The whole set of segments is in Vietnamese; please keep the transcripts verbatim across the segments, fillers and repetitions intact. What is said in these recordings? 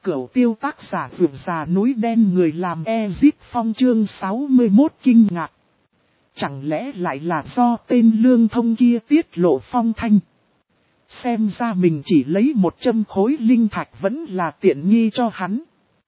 Cửu tiêu tác giả vượt già núi đen người làm Ezip Phong chương sáu mươi mốt kinh ngạc. Chẳng lẽ lại là do tên lương thông kia tiết lộ phong thanh? Xem ra mình chỉ lấy một trăm khối linh thạch vẫn là tiện nghi cho hắn.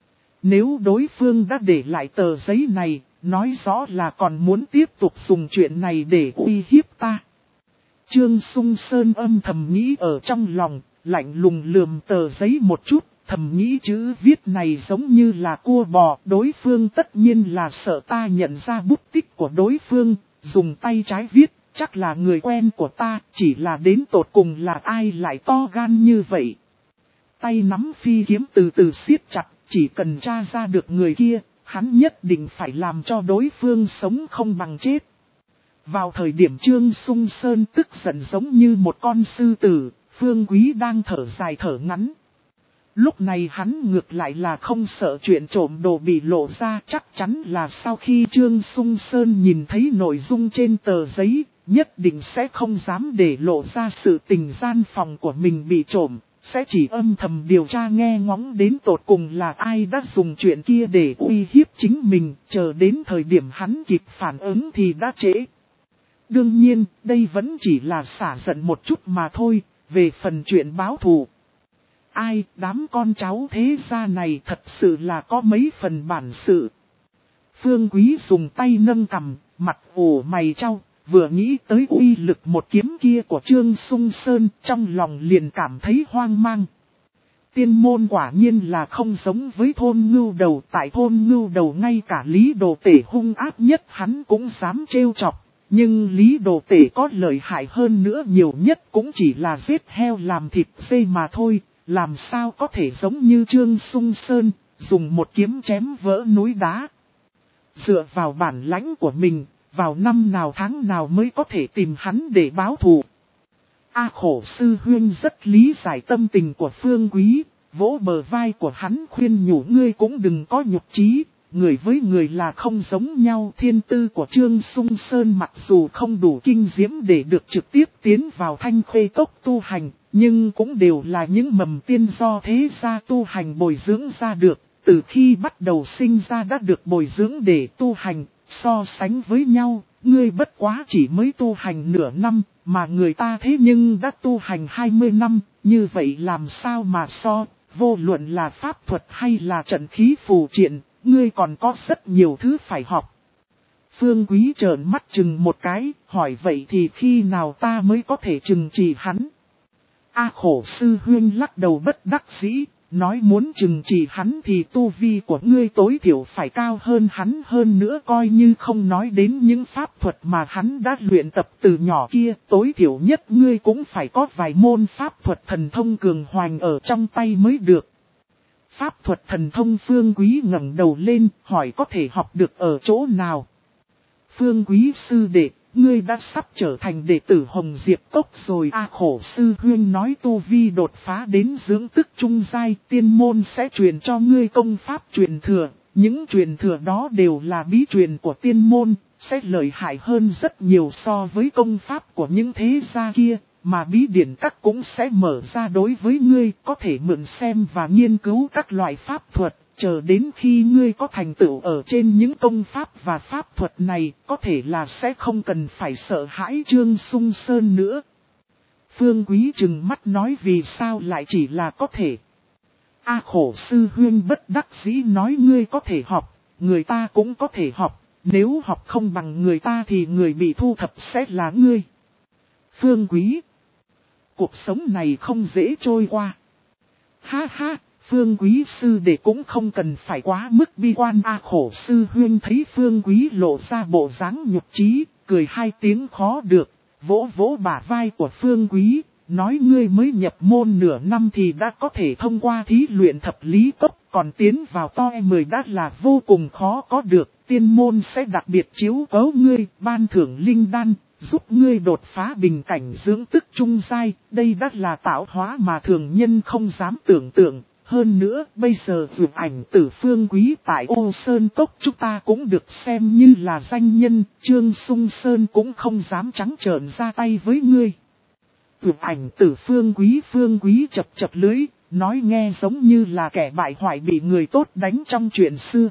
Nếu đối phương đã để lại tờ giấy này, nói rõ là còn muốn tiếp tục dùng chuyện này để uy hiếp ta. Trương Sung Sơn âm thầm nghĩ ở trong lòng, lạnh lùng lườm tờ giấy một chút, thầm nghĩ chữ viết này giống như là cua bò. Đối phương tất nhiên là sợ ta nhận ra bút tích của đối phương, dùng tay trái viết, chắc là người quen của ta, chỉ là đến tột cùng là ai lại to gan như vậy. Tay nắm phi kiếm từ từ siết chặt, chỉ cần tra ra được người kia, hắn nhất định phải làm cho đối phương sống không bằng chết. Vào thời điểm Trương Sung Sơn tức giận giống như một con sư tử, Phương Quý đang thở dài thở ngắn. Lúc này hắn ngược lại là không sợ chuyện trộm đồ bị lộ ra, chắc chắn là sau khi Trương Sung Sơn nhìn thấy nội dung trên tờ giấy, nhất định sẽ không dám để lộ ra sự tình gian phòng của mình bị trộm, sẽ chỉ âm thầm điều tra nghe ngóng đến tột cùng là ai đã dùng chuyện kia để uy hiếp chính mình, chờ đến thời điểm hắn kịp phản ứng thì đã trễ. Đương nhiên, đây vẫn chỉ là xả giận một chút mà thôi, về phần chuyện báo thù. Ai, đám con cháu thế gia này thật sự là có mấy phần bản sự. Phương Quý dùng tay nâng cằm, mặt ủ mày trao, vừa nghĩ tới uy lực một kiếm kia của Trương Sung Sơn, trong lòng liền cảm thấy hoang mang. Tiên môn quả nhiên là không giống với thôn ngưu đầu, tại thôn ngưu đầu ngay cả Lý Đồ Tể hung ác nhất hắn cũng dám trêu chọc. Nhưng Lý Đồ Tể có lợi hại hơn nữa, nhiều nhất cũng chỉ là giết heo làm thịt dê mà thôi, làm sao có thể giống như Trương Sung Sơn, dùng một kiếm chém vỡ núi đá. Dựa vào bản lãnh của mình, vào năm nào tháng nào mới có thể tìm hắn để báo thù. A Khổ Sư Huyên rất lý giải tâm tình của Phương Quý, vỗ bờ vai của hắn khuyên nhủ ngươi cũng đừng có nhục chí. Người với người là không giống nhau. Thiên tư của Trương Sung Sơn mặc dù không đủ kinh diễm để được trực tiếp tiến vào Thanh Khê Cốc tu hành, nhưng cũng đều là những mầm tiên do thế gia tu hành bồi dưỡng ra được. Từ khi bắt đầu sinh ra đã được bồi dưỡng để tu hành, so sánh với nhau, ngươi bất quá chỉ mới tu hành nửa năm, mà người ta thế nhưng đã tu hành hai mươi năm, như vậy làm sao mà so, vô luận là pháp thuật hay là trận khí phù triện. Ngươi còn có rất nhiều thứ phải học. Phương Quý trợn mắt chừng một cái, hỏi vậy thì khi nào ta mới có thể trừng trị hắn? A Khổ Sư Huyên lắc đầu bất đắc dĩ, nói muốn trừng trị hắn thì tu vi của ngươi tối thiểu phải cao hơn hắn, hơn nữa coi như không nói đến những pháp thuật mà hắn đã luyện tập từ nhỏ kia, tối thiểu nhất ngươi cũng phải có vài môn pháp thuật thần thông cường hoành ở trong tay mới được. Pháp thuật thần thông Phương Quý ngẩng đầu lên, hỏi có thể học được ở chỗ nào? Phương Quý sư đệ, ngươi đã sắp trở thành đệ tử Hồng Diệp Cốc rồi. A Khổ Sư Huyên nói tu vi đột phá đến dưỡng tức trung giai, tiên môn sẽ truyền cho ngươi công pháp truyền thừa. Những truyền thừa đó đều là bí truyền của tiên môn, sẽ lợi hại hơn rất nhiều so với công pháp của những thế gia kia. Mà bí điển các cũng sẽ mở ra đối với ngươi, có thể mượn xem và nghiên cứu các loại pháp thuật, chờ đến khi ngươi có thành tựu ở trên những công pháp và pháp thuật này, có thể là sẽ không cần phải sợ hãi Trương Sung Sơn nữa. Phương Quý trừng mắt nói vì sao lại chỉ là có thể. A Khổ Sư Huyên bất đắc dĩ nói ngươi có thể học, người ta cũng có thể học, nếu học không bằng người ta thì người bị thu thập sẽ là ngươi. Phương Quý, cuộc sống này không dễ trôi qua. Ha ha, Phương Quý sư đệ cũng không cần phải quá mức bi quan. A Khổ Sư Huyên thấy Phương Quý lộ ra bộ dáng nhục trí, cười hai tiếng khó được, vỗ vỗ bả vai của Phương Quý, nói ngươi mới nhập môn nửa năm thì đã có thể thông qua thí luyện thập lý cấp, còn tiến vào to mười đã là vô cùng khó có được. Tiên môn sẽ đặc biệt chiếu cố ngươi, ban thưởng linh đan, giúp ngươi đột phá bình cảnh dưỡng tức trung giai, đây đã là tạo hóa mà thường nhân không dám tưởng tượng. Hơn nữa, bây giờ vượt ảnh tử Phương Quý tại Ô Sơn Cốc chúng ta cũng được xem như là danh nhân, Trương Sung Sơn cũng không dám trắng trợn ra tay với ngươi. Vượt ảnh tử Phương Quý Phương Quý chập chập lưới, nói nghe giống như là kẻ bại hoại bị người tốt đánh trong chuyện xưa.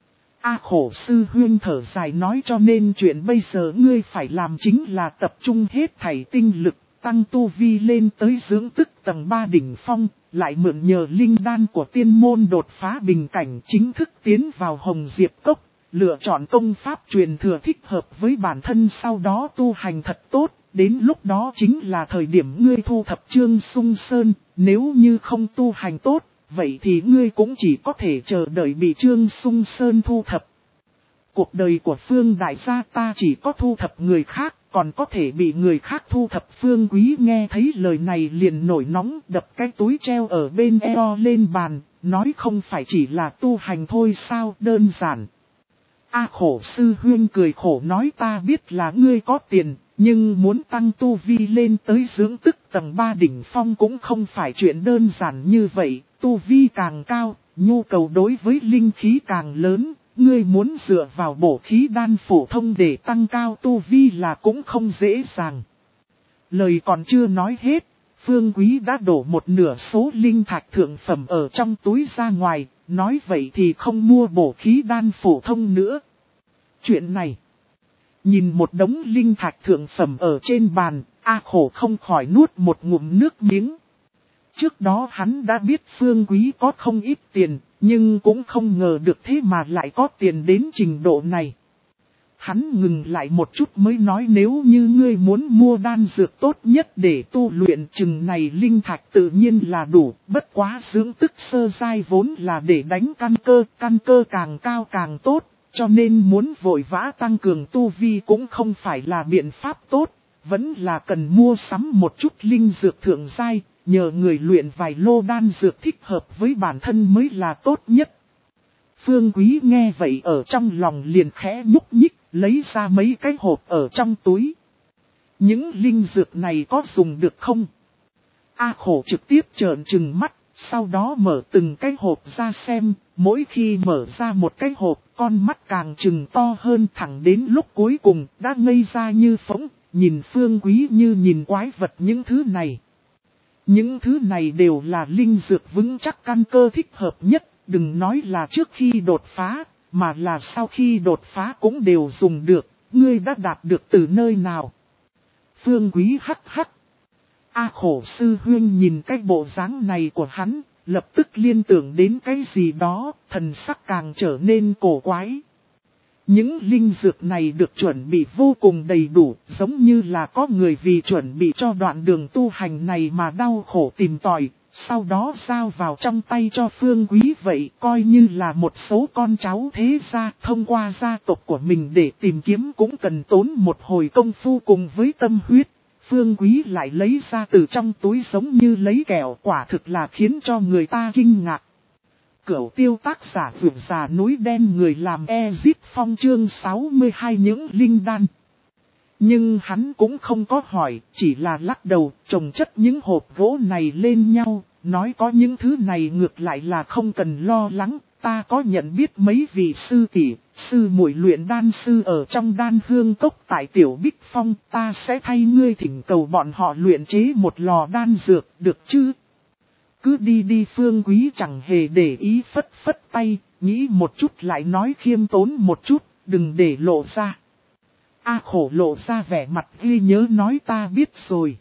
A khổ sư huynh thở dài nói cho nên chuyện bây giờ ngươi phải làm chính là tập trung hết thảy tinh lực, tăng tu vi lên tới dưỡng tức tầng ba đỉnh phong, lại mượn nhờ linh đan của tiên môn đột phá bình cảnh chính thức tiến vào Hồng Diệp Cốc, lựa chọn công pháp truyền thừa thích hợp với bản thân sau đó tu hành thật tốt, đến lúc đó chính là thời điểm ngươi thu thập Trương Sung Sơn, nếu như không tu hành tốt, vậy thì ngươi cũng chỉ có thể chờ đợi bị Trương Sung Sơn thu thập. Cuộc đời của Phương đại gia ta chỉ có thu thập người khác, còn có thể bị người khác thu thập. Phương Quý nghe thấy lời này liền nổi nóng, đập cái túi treo ở bên eo lên bàn, nói không phải chỉ là tu hành thôi sao, đơn giản. A khổ sư huynh cười khổ nói ta biết là ngươi có tiền, nhưng muốn tăng tu vi lên tới dưỡng tức tầng ba đỉnh phong cũng không phải chuyện đơn giản như vậy, tu vi càng cao, nhu cầu đối với linh khí càng lớn, ngươi muốn dựa vào bổ khí đan phổ thông để tăng cao tu vi là cũng không dễ dàng. Lời còn chưa nói hết, Phương Quý đã đổ một nửa số linh thạch thượng phẩm ở trong túi ra ngoài, nói vậy thì không mua bổ khí đan phổ thông nữa. Chuyện này, nhìn một đống linh thạch thượng phẩm ở trên bàn, A khổ không khỏi nuốt một ngụm nước miếng. Trước đó hắn đã biết Phương Quý có không ít tiền, nhưng cũng không ngờ được thế mà lại có tiền đến trình độ này. Hắn ngừng lại một chút mới nói nếu như ngươi muốn mua đan dược tốt nhất để tu luyện chừng này linh thạch tự nhiên là đủ, bất quá dưỡng tức sơ giai vốn là để đánh căn cơ, căn cơ càng cao càng tốt, cho nên muốn vội vã tăng cường tu vi cũng không phải là biện pháp tốt, vẫn là cần mua sắm một chút linh dược thượng giai, nhờ người luyện vài lô đan dược thích hợp với bản thân mới là tốt nhất. Phương Quý nghe vậy ở trong lòng liền khẽ nhúc nhích, lấy ra mấy cái hộp ở trong túi. Những linh dược này có dùng được không? A khổ trực tiếp trợn trừng mắt, sau đó mở từng cái hộp ra xem, mỗi khi mở ra một cái hộp, con mắt càng trừng to hơn thẳng đến lúc cuối cùng đã ngây ra như phỗng, nhìn Phương Quý như nhìn quái vật những thứ này. Những thứ này đều là linh dược vững chắc căn cơ thích hợp nhất, đừng nói là trước khi đột phá, mà là sau khi đột phá cũng đều dùng được, ngươi đã đạt được từ nơi nào? Phương Quý hắc hắc. A khổ sư huynh nhìn cái bộ dáng này của hắn, lập tức liên tưởng đến cái gì đó, thần sắc càng trở nên cổ quái. Những linh dược này được chuẩn bị vô cùng đầy đủ, giống như là có người vì chuẩn bị cho đoạn đường tu hành này mà đau khổ tìm tòi, sau đó giao vào trong tay cho Phương Quý vậy, coi như là một số con cháu thế gia thông qua gia tộc của mình để tìm kiếm cũng cần tốn một hồi công phu cùng với tâm huyết. Phương Quý lại lấy ra từ trong túi giống như lấy kẹo, quả thực là khiến cho người ta kinh ngạc. Cửu tiêu tác giả vượt già núi đen người làm Ezit Phong chương sáu mươi hai những linh đan. Nhưng hắn cũng không có hỏi, chỉ là lắc đầu, chồng chất những hộp gỗ này lên nhau, nói có những thứ này ngược lại là không cần lo lắng, ta có nhận biết mấy vị sư tỷ, sư muội luyện đan sư ở trong đan hương cốc tại Tiểu Bích Phong, ta sẽ thay ngươi thỉnh cầu bọn họ luyện chế một lò đan dược, được chứ? Cứ đi đi. Phương Quý chẳng hề để ý phất phất tay, nghĩ một chút lại nói khiêm tốn một chút, đừng để lộ ra. A khổ lộ ra vẻ mặt ghi nhớ nói ta biết rồi.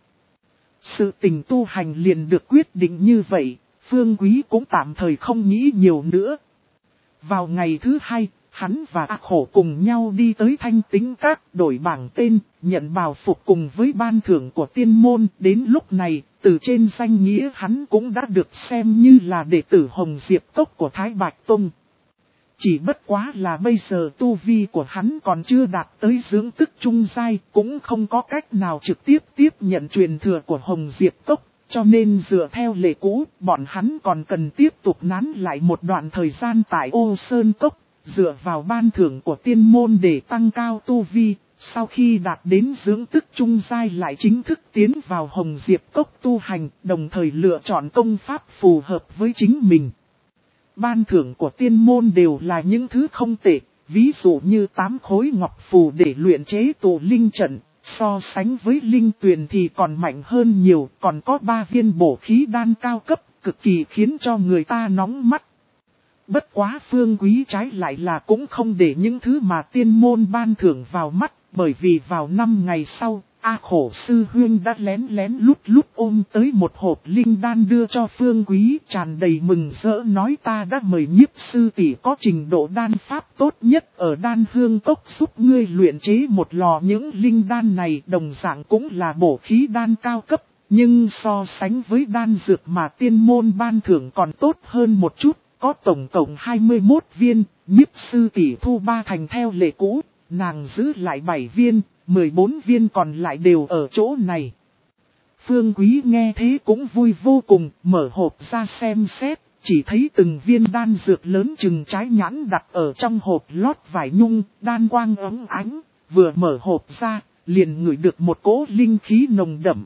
Sự tình tu hành liền được quyết định như vậy, Phương Quý cũng tạm thời không nghĩ nhiều nữa. Vào ngày thứ hai, hắn và A khổ cùng nhau đi tới Thanh Tính Các đổi bảng tên, nhận bào phục cùng với ban thưởng của tiên môn. Đến lúc này, từ trên danh nghĩa hắn cũng đã được xem như là đệ tử Hồng Diệp Cốc của Thái Bạch Tông. Chỉ bất quá là bây giờ tu vi của hắn còn chưa đạt tới dưỡng tức trung giai, cũng không có cách nào trực tiếp tiếp nhận truyền thừa của Hồng Diệp Cốc, cho nên dựa theo lệ cũ, bọn hắn còn cần tiếp tục nán lại một đoạn thời gian tại Ô Sơn Cốc, dựa vào ban thưởng của tiên môn để tăng cao tu vi, sau khi đạt đến dưỡng tức trung giai lại chính thức tiến vào Hồng Diệp Cốc tu hành, đồng thời lựa chọn công pháp phù hợp với chính mình. Ban thưởng của tiên môn đều là những thứ không tệ, ví dụ như tám khối ngọc phù để luyện chế tụ linh trận, so sánh với linh tuyền thì còn mạnh hơn nhiều, còn có ba viên bổ khí đan cao cấp, cực kỳ khiến cho người ta nóng mắt. Bất quá Phương Quý trái lại là cũng không để những thứ mà tiên môn ban thưởng vào mắt, bởi vì vào năm ngày sau, A Khổ Sư Huyên đã lén lén lút lút ôm tới một hộp linh đan đưa cho Phương Quý, tràn đầy mừng rỡ nói ta đã mời Nhiếp sư tỷ có trình độ đan pháp tốt nhất ở Đan Hương Cốc giúp ngươi luyện chế một lò. Những linh đan này đồng dạng cũng là bổ khí đan cao cấp, nhưng so sánh với đan dược mà tiên môn ban thưởng còn tốt hơn một chút, có tổng cộng hai mươi mốt viên, Nhiếp sư tỷ thu ba thành theo lệ cũ, nàng giữ lại bảy viên. mười bốn viên còn lại đều ở chỗ này. Phương Quý nghe thế cũng vui vô cùng, mở hộp ra xem xét, chỉ thấy từng viên đan dược lớn chừng trái nhãn đặt ở trong hộp lót vải nhung, đan quang ấm ánh, vừa mở hộp ra, liền ngửi được một cỗ linh khí nồng đậm.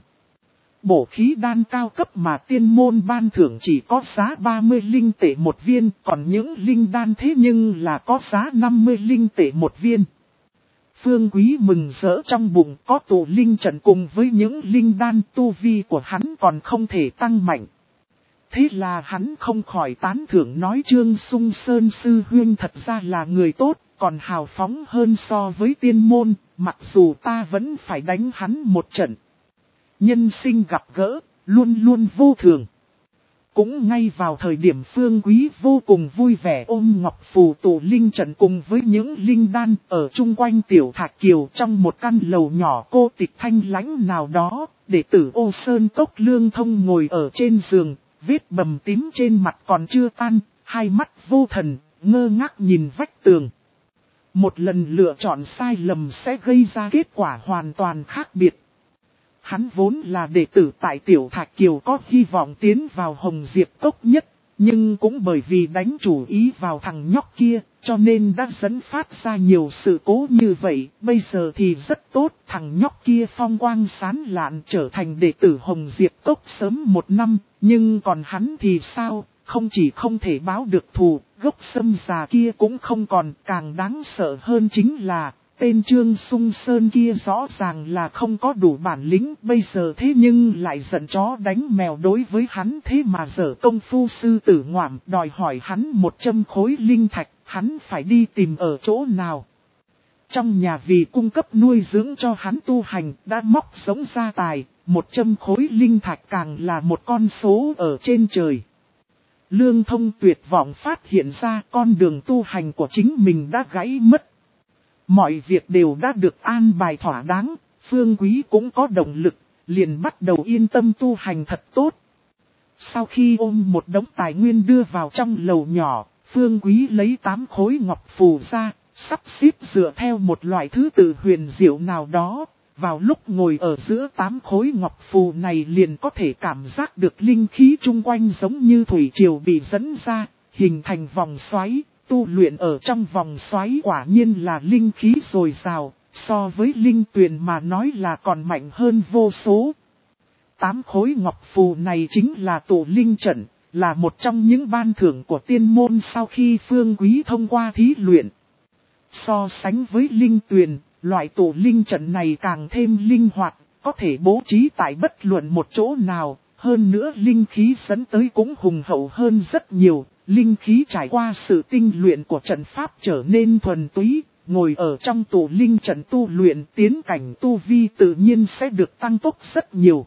Bổ khí đan cao cấp mà tiên môn ban thưởng chỉ có giá ba mươi linh tệ một viên, còn những linh đan thế nhưng là có giá năm mươi linh tệ một viên. Phương Quý mừng rỡ trong bụng, có tụ linh trận cùng với những linh đan, tu vi của hắn còn không thể tăng mạnh. Thế là hắn không khỏi tán thưởng nói Trương Sung Sơn Sư Huyên thật ra là người tốt, còn hào phóng hơn so với tiên môn, mặc dù ta vẫn phải đánh hắn một trận. Nhân sinh gặp gỡ, luôn luôn vô thường. Cũng ngay vào thời điểm Phương Quý vô cùng vui vẻ ôm ngọc phù tụ linh trận cùng với những linh đan ở chung quanh tiểu Thạch Kiều trong một căn lầu nhỏ cô tịch thanh lãnh nào đó, đệ tử Ô Sơn Cốc Lương Thông ngồi ở trên giường, vết bầm tím trên mặt còn chưa tan, hai mắt vô thần, ngơ ngác nhìn vách tường. Một lần lựa chọn sai lầm sẽ gây ra kết quả hoàn toàn khác biệt. Hắn vốn là đệ tử tại Tiểu Thạch Kiều có hy vọng tiến vào Hồng Diệp Cốc nhất, nhưng cũng bởi vì đánh chủ ý vào thằng nhóc kia, cho nên đã dẫn phát ra nhiều sự cố như vậy. Bây giờ thì rất tốt, thằng nhóc kia phong quang sáng lạn trở thành đệ tử Hồng Diệp Cốc sớm một năm, nhưng còn hắn thì sao, không chỉ không thể báo được thù, gốc sâm già kia cũng không còn. Càng đáng sợ hơn chính là tên Trương Sung Sơn kia rõ ràng là không có đủ bản lĩnh, bây giờ thế nhưng lại giận chó đánh mèo đối với hắn, thế mà dở công phu sư tử ngoạm, đòi hỏi hắn một trăm khối linh thạch, hắn phải đi tìm ở chỗ nào. Trong nhà vì cung cấp nuôi dưỡng cho hắn tu hành đã móc sống gia tài, một trăm khối linh thạch càng là một con số ở trên trời. Lương Thông tuyệt vọng phát hiện ra con đường tu hành của chính mình đã gãy mất. Mọi việc đều đã được an bài thỏa đáng, Phương Quý cũng có động lực, liền bắt đầu yên tâm tu hành thật tốt. Sau khi ôm một đống tài nguyên đưa vào trong lầu nhỏ, Phương Quý lấy tám khối ngọc phù ra, sắp xếp dựa theo một loại thứ tự huyền diệu nào đó. Vào lúc ngồi ở giữa tám khối ngọc phù này liền có thể cảm giác được linh khí chung quanh giống như thủy triều bị dẫn ra, hình thành vòng xoáy. Tu luyện ở trong vòng xoáy quả nhiên là linh khí dồi dào, so với linh tuyền mà nói là còn mạnh hơn vô số. Tám khối ngọc phù này chính là tụ linh trận, là một trong những ban thưởng của tiên môn sau khi Phương Quý thông qua thí luyện. So sánh với linh tuyền, loại tụ linh trận này càng thêm linh hoạt, có thể bố trí tại bất luận một chỗ nào, hơn nữa linh khí dẫn tới cũng hùng hậu hơn rất nhiều. Linh khí trải qua sự tinh luyện của trận pháp trở nên thuần túy, ngồi ở trong tụ linh trận tu luyện tiến cảnh tu vi tự nhiên sẽ được tăng tốc rất nhiều.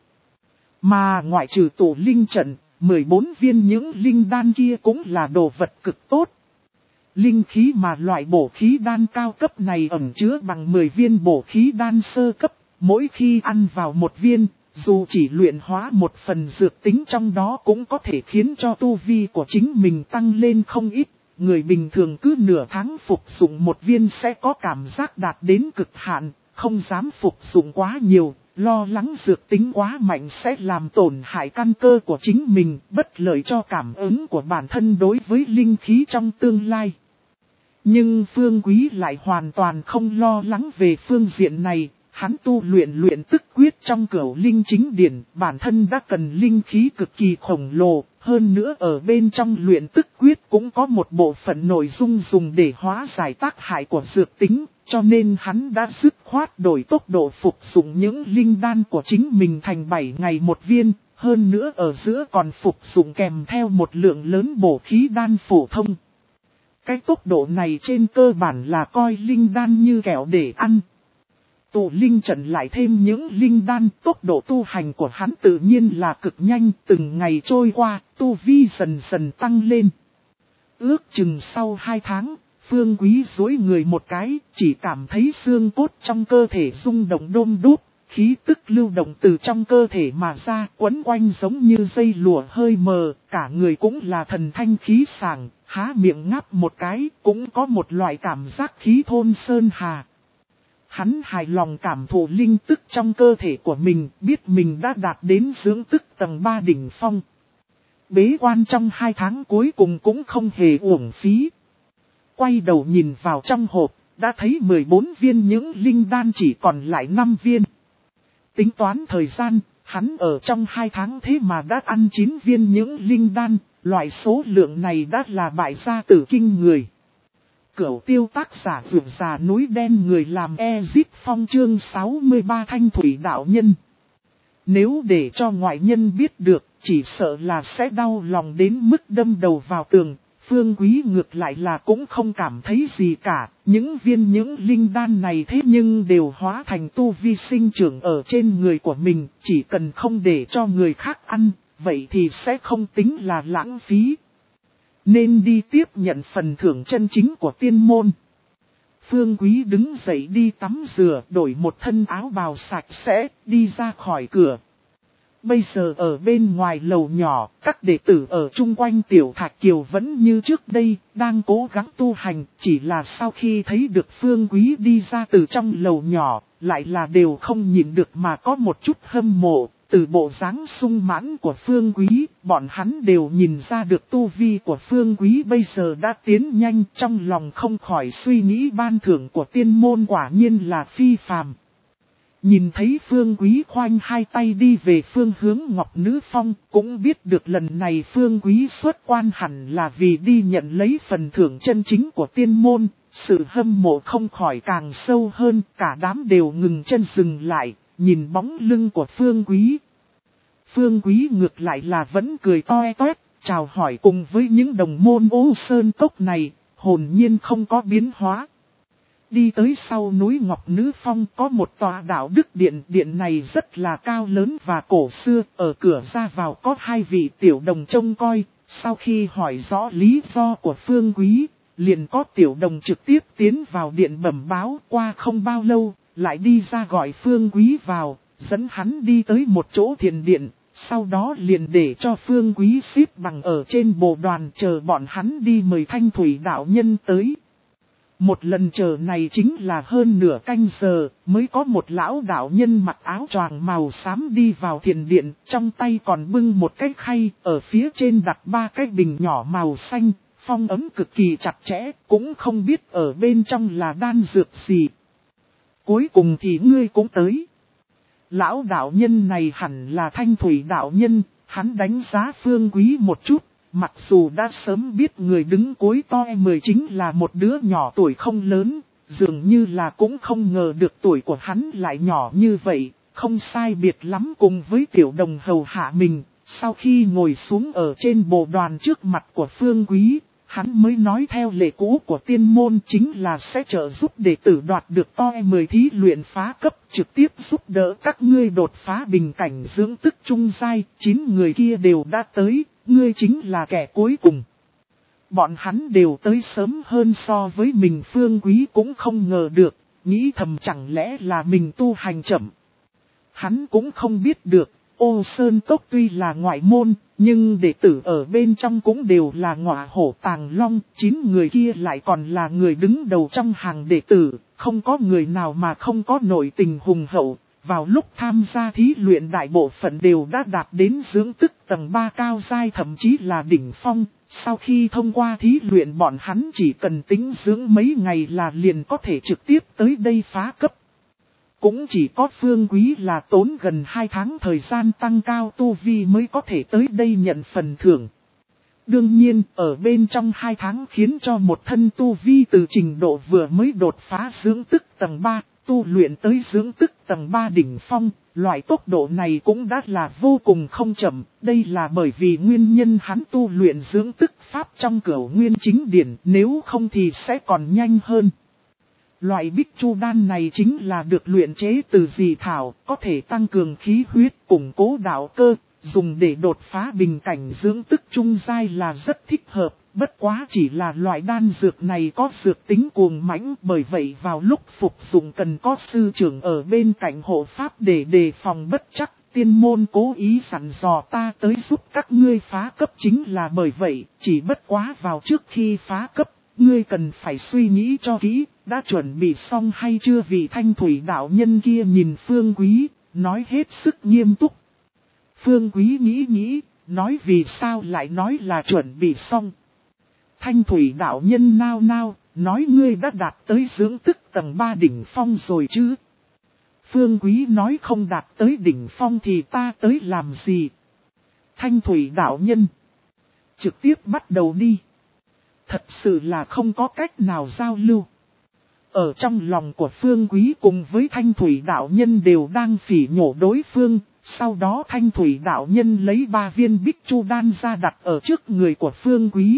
Mà ngoại trừ tụ linh trận, mười bốn viên những linh đan kia cũng là đồ vật cực tốt. Linh khí mà loại bổ khí đan cao cấp này ẩn chứa bằng mười viên bổ khí đan sơ cấp, mỗi khi ăn vào một viên, dù chỉ luyện hóa một phần dược tính trong đó cũng có thể khiến cho tu vi của chính mình tăng lên không ít. Người bình thường cứ nửa tháng phục dụng một viên sẽ có cảm giác đạt đến cực hạn, không dám phục dụng quá nhiều, lo lắng dược tính quá mạnh sẽ làm tổn hại căn cơ của chính mình, bất lợi cho cảm ứng của bản thân đối với linh khí trong tương lai. Nhưng Phương Quý lại hoàn toàn không lo lắng về phương diện này. Hắn tu luyện luyện tức quyết trong cửu linh chính điển, bản thân đã cần linh khí cực kỳ khổng lồ, hơn nữa ở bên trong luyện tức quyết cũng có một bộ phận nội dung dùng để hóa giải tác hại của dược tính, cho nên hắn đã dứt khoát đổi tốc độ phục dụng những linh đan của chính mình thành bảy ngày một viên, hơn nữa ở giữa còn phục dụng kèm theo một lượng lớn bổ khí đan phổ thông. Cái tốc độ này trên cơ bản là coi linh đan như kẹo để ăn. Tụ linh trận lại thêm những linh đan, tốc độ tu hành của hắn tự nhiên là cực nhanh, từng ngày trôi qua, tu vi dần dần tăng lên. Ước chừng sau hai tháng, Phương Quý duỗi người một cái, chỉ cảm thấy xương cốt trong cơ thể rung động đôm đốp, khí tức lưu động từ trong cơ thể mà ra, quấn quanh giống như dây lụa hơi mờ, cả người cũng là thần thanh khí sảng, há miệng ngáp một cái, cũng có một loại cảm giác khí thôn sơn hà. Hắn hài lòng cảm thụ linh tức trong cơ thể của mình, biết mình đã đạt đến dưỡng tức tầng ba đỉnh phong. Bế quan trong hai tháng cuối cùng cũng không hề uổng phí. Quay đầu nhìn vào trong hộp, đã thấy mười bốn viên những linh đan chỉ còn lại năm viên. Tính toán thời gian, hắn ở trong hai tháng thế mà đã ăn chín viên những linh đan, loại số lượng này đã là bại gia tử kinh người. Cửu tiêu tác giả vượt già núi đen người làm Ezip Phong chương sáu mươi ba Thanh Thủy đạo nhân. Nếu để cho ngoại nhân biết được, chỉ sợ là sẽ đau lòng đến mức đâm đầu vào tường. Phương Quý ngược lại là cũng không cảm thấy gì cả, những viên những linh đan này thế nhưng đều hóa thành tu vi sinh trưởng ở trên người của mình, chỉ cần không để cho người khác ăn, vậy thì sẽ không tính là lãng phí. Nên đi tiếp nhận phần thưởng chân chính của tiên môn. Phương Quý đứng dậy đi tắm rửa, đổi một thân áo bào sạch sẽ, đi ra khỏi cửa. Bây giờ ở bên ngoài lầu nhỏ, các đệ tử ở chung quanh Tiểu Thạch Kiều vẫn như trước đây, đang cố gắng tu hành, chỉ là sau khi thấy được Phương Quý đi ra từ trong lầu nhỏ, lại là đều không nhìn được mà có một chút hâm mộ. Từ bộ dáng sung mãn của Phương Quý, bọn hắn đều nhìn ra được tu vi của Phương Quý bây giờ đã tiến nhanh, trong lòng không khỏi suy nghĩ ban thưởng của tiên môn quả nhiên là phi phàm. Nhìn thấy Phương Quý khoanh hai tay đi về phương hướng Ngọc Nữ Phong, cũng biết được lần này Phương Quý xuất quan hẳn là vì đi nhận lấy phần thưởng chân chính của tiên môn, sự hâm mộ không khỏi càng sâu hơn, cả đám đều ngừng chân dừng lại, nhìn bóng lưng của Phương Quý. Phương Quý ngược lại là vẫn cười toe toét, chào hỏi cùng với những đồng môn Ô Sơn Cốc này, hồn nhiên không có biến hóa. Đi tới sau núi Ngọc Nữ Phong có một tòa đạo đức điện, điện này rất là cao lớn và cổ xưa, ở cửa ra vào có hai vị tiểu đồng trông coi, sau khi hỏi rõ lý do của Phương Quý, liền có tiểu đồng trực tiếp tiến vào điện bẩm báo. Qua không bao lâu, lại đi ra gọi Phương Quý vào, dẫn hắn đi tới một chỗ thiền điện, sau đó liền để cho Phương Quý xếp bằng ở trên bồ đoàn chờ bọn hắn đi mời Thanh Thủy đạo nhân tới. Một lần chờ này chính là hơn nửa canh giờ, mới có một lão đạo nhân mặc áo choàng màu xám đi vào thiền điện, trong tay còn bưng một cái khay, ở phía trên đặt ba cái bình nhỏ màu xanh, phong ấm cực kỳ chặt chẽ, cũng không biết ở bên trong là đan dược gì. Cuối cùng thì ngươi cũng tới. Lão đạo nhân này hẳn là Thanh Thủy đạo nhân, hắn đánh giá Phương Quý một chút. Mặc dù đã sớm biết người đứng cuối toi mười chính là một đứa nhỏ tuổi không lớn, dường như là cũng không ngờ được tuổi của hắn lại nhỏ như vậy, không sai biệt lắm cùng với tiểu đồng hầu hạ mình. Sau khi ngồi xuống ở trên bồ đoàn trước mặt của Phương Quý, hắn mới nói theo lệ cũ của tiên môn chính là sẽ trợ giúp đệ tử đoạt được toi mười thí luyện phá cấp, trực tiếp giúp đỡ các ngươi đột phá bình cảnh dưỡng tức trung giai, chín người kia đều đã tới. Ngươi chính là kẻ cuối cùng. Bọn hắn đều tới sớm hơn so với mình. Phương Quý cũng không ngờ được, nghĩ thầm chẳng lẽ là mình tu hành chậm. Hắn cũng không biết được, Ô Sơn Cốc tuy là ngoại môn, nhưng đệ tử ở bên trong cũng đều là ngọa hổ tàng long, chín người kia lại còn là người đứng đầu trong hàng đệ tử, không có người nào mà không có nội tình hùng hậu. Vào lúc tham gia thí luyện đại bộ phận đều đã đạt đến dưỡng tức tầng ba cao giai, thậm chí là đỉnh phong. Sau khi thông qua thí luyện bọn hắn chỉ cần tính dưỡng mấy ngày là liền có thể trực tiếp tới đây phá cấp. Cũng chỉ có Phương Quý là tốn gần hai tháng thời gian tăng cao tu vi mới có thể tới đây nhận phần thưởng. Đương nhiên, ở bên trong hai tháng khiến cho một thân tu vi từ trình độ vừa mới đột phá dưỡng tức tầng ba, tu luyện tới dưỡng tức tầng ba đỉnh phong, Loại tốc độ này cũng đã là vô cùng không chậm, đây là bởi vì nguyên nhân hắn tu luyện dưỡng tức pháp trong Cửu Nguyên Chính Điển, nếu không thì sẽ còn nhanh hơn. Loại bích chu đan này chính là được luyện chế từ dị thảo, có thể tăng cường khí huyết, củng cố đạo cơ, dùng để đột phá bình cảnh dưỡng tức trung giai là rất thích hợp. Bất quá chỉ là loại đan dược này có dược tính cuồng mãnh, bởi vậy vào lúc phục dụng cần có sư trưởng ở bên cạnh hộ pháp để đề phòng bất chắc. Tiên môn cố ý dặn dò ta tới giúp các ngươi phá cấp chính là bởi vậy, chỉ bất quá vào trước khi phá cấp, ngươi cần phải suy nghĩ cho kỹ, đã chuẩn bị xong hay chưa? Vị thanh thủy đạo nhân kia nhìn Phương Quý, nói hết sức nghiêm túc. Phương Quý nghĩ nghĩ, nói vì sao lại nói là chuẩn bị xong. Thanh thủy đạo nhân nao nao, nói ngươi đã đạt tới dưỡng tức tầng ba đỉnh phong rồi chứ. Phương Quý nói không đạt tới đỉnh phong thì ta tới làm gì. Thanh thủy đạo nhân, trực tiếp bắt đầu đi. Thật sự là không có cách nào giao lưu. Ở trong lòng của Phương Quý cùng với Thanh thủy đạo nhân đều đang phỉ nhổ đối phương. Sau đó Thanh thủy đạo nhân lấy ba viên bích chu đan ra đặt ở trước người của Phương Quý.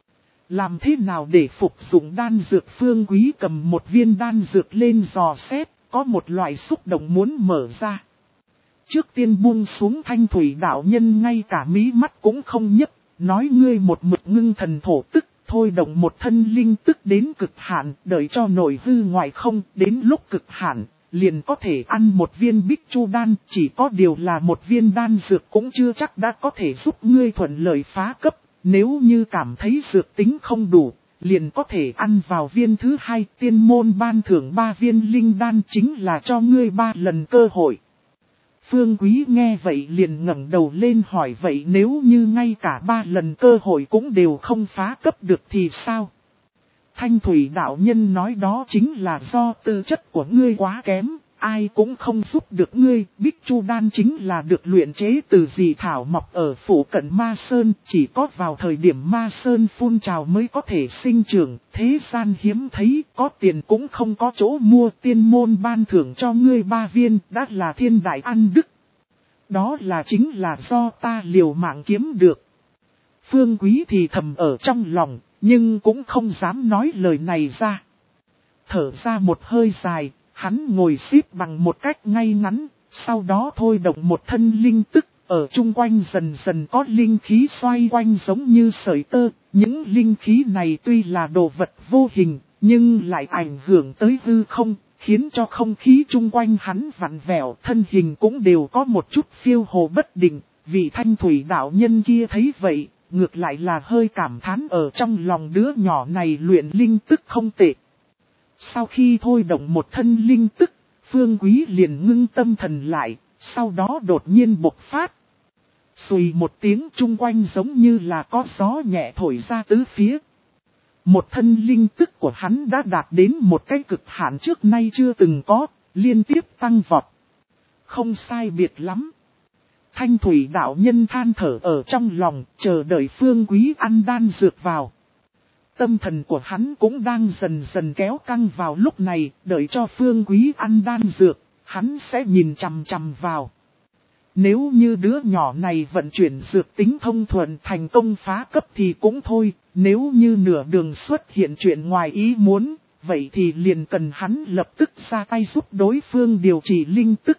Làm thế nào để phục dụng đan dược? Phương Quý cầm một viên đan dược lên dò xét, có một loại xúc động muốn mở ra. Trước tiên buông xuống Thanh thủy đạo nhân ngay cả mí mắt cũng không nhấc, nói ngươi một mực ngưng thần thổ tức, thôi động một thân linh tức đến cực hạn, đợi cho nội hư ngoại không, đến lúc cực hạn, liền có thể ăn một viên bích chu đan, chỉ có điều là một viên đan dược cũng chưa chắc đã có thể giúp ngươi thuận lợi phá cấp. Nếu như cảm thấy dược tính không đủ, liền có thể ăn vào viên thứ hai. Tiên môn ban thưởng ba viên linh đan chính là cho ngươi ba lần cơ hội. Phương Quý nghe vậy liền ngẩng đầu lên hỏi, vậy nếu như ngay cả ba lần cơ hội cũng đều không phá cấp được thì sao? Thanh thủy đạo nhân nói đó chính là do tư chất của ngươi quá kém, ai cũng không giúp được ngươi. Bích chu đan chính là được luyện chế từ dị thảo mọc ở phủ cận Ma Sơn, chỉ có vào thời điểm Ma Sơn phun trào mới có thể sinh trưởng, thế gian hiếm thấy, có tiền cũng không có chỗ mua. Tiên môn ban thưởng cho ngươi ba viên, đã là thiên đại ăn đức. Đó là chính là do ta liều mạng kiếm được. Phương Quý thì thầm ở trong lòng, nhưng cũng không dám nói lời này ra. Thở ra một hơi dài, hắn ngồi xếp bằng một cách ngay ngắn, sau đó thôi động một thân linh tức, ở chung quanh dần dần có linh khí xoay quanh giống như sợi tơ. Những linh khí này tuy là đồ vật vô hình, nhưng lại ảnh hưởng tới hư không, khiến cho không khí chung quanh hắn vặn vẹo, thân hình cũng đều có một chút phiêu hồ bất định. Vị thanh thủy đạo nhân kia thấy vậy, ngược lại là hơi cảm thán ở trong lòng, đứa nhỏ này luyện linh tức không tệ. Sau khi thôi động một thân linh tức, Phương Quý liền ngưng tâm thần lại, sau đó đột nhiên bộc phát. Xùi một tiếng, chung quanh giống như là có gió nhẹ thổi ra tứ phía. Một thân linh tức của hắn đã đạt đến một cái cực hạn trước nay chưa từng có, liên tiếp tăng vọt. Không sai biệt lắm. Thanh thủy đạo nhân than thở ở trong lòng, chờ đợi Phương Quý ăn đan dược vào. Tâm thần của hắn cũng đang dần dần kéo căng vào lúc này, đợi cho Phương Quý ăn đan dược, hắn sẽ nhìn chằm chằm vào. Nếu như đứa nhỏ này vận chuyển dược tính thông thuận thành công phá cấp thì cũng thôi, nếu như nửa đường xuất hiện chuyện ngoài ý muốn, vậy thì liền cần hắn lập tức ra tay giúp đối phương điều trị linh tức.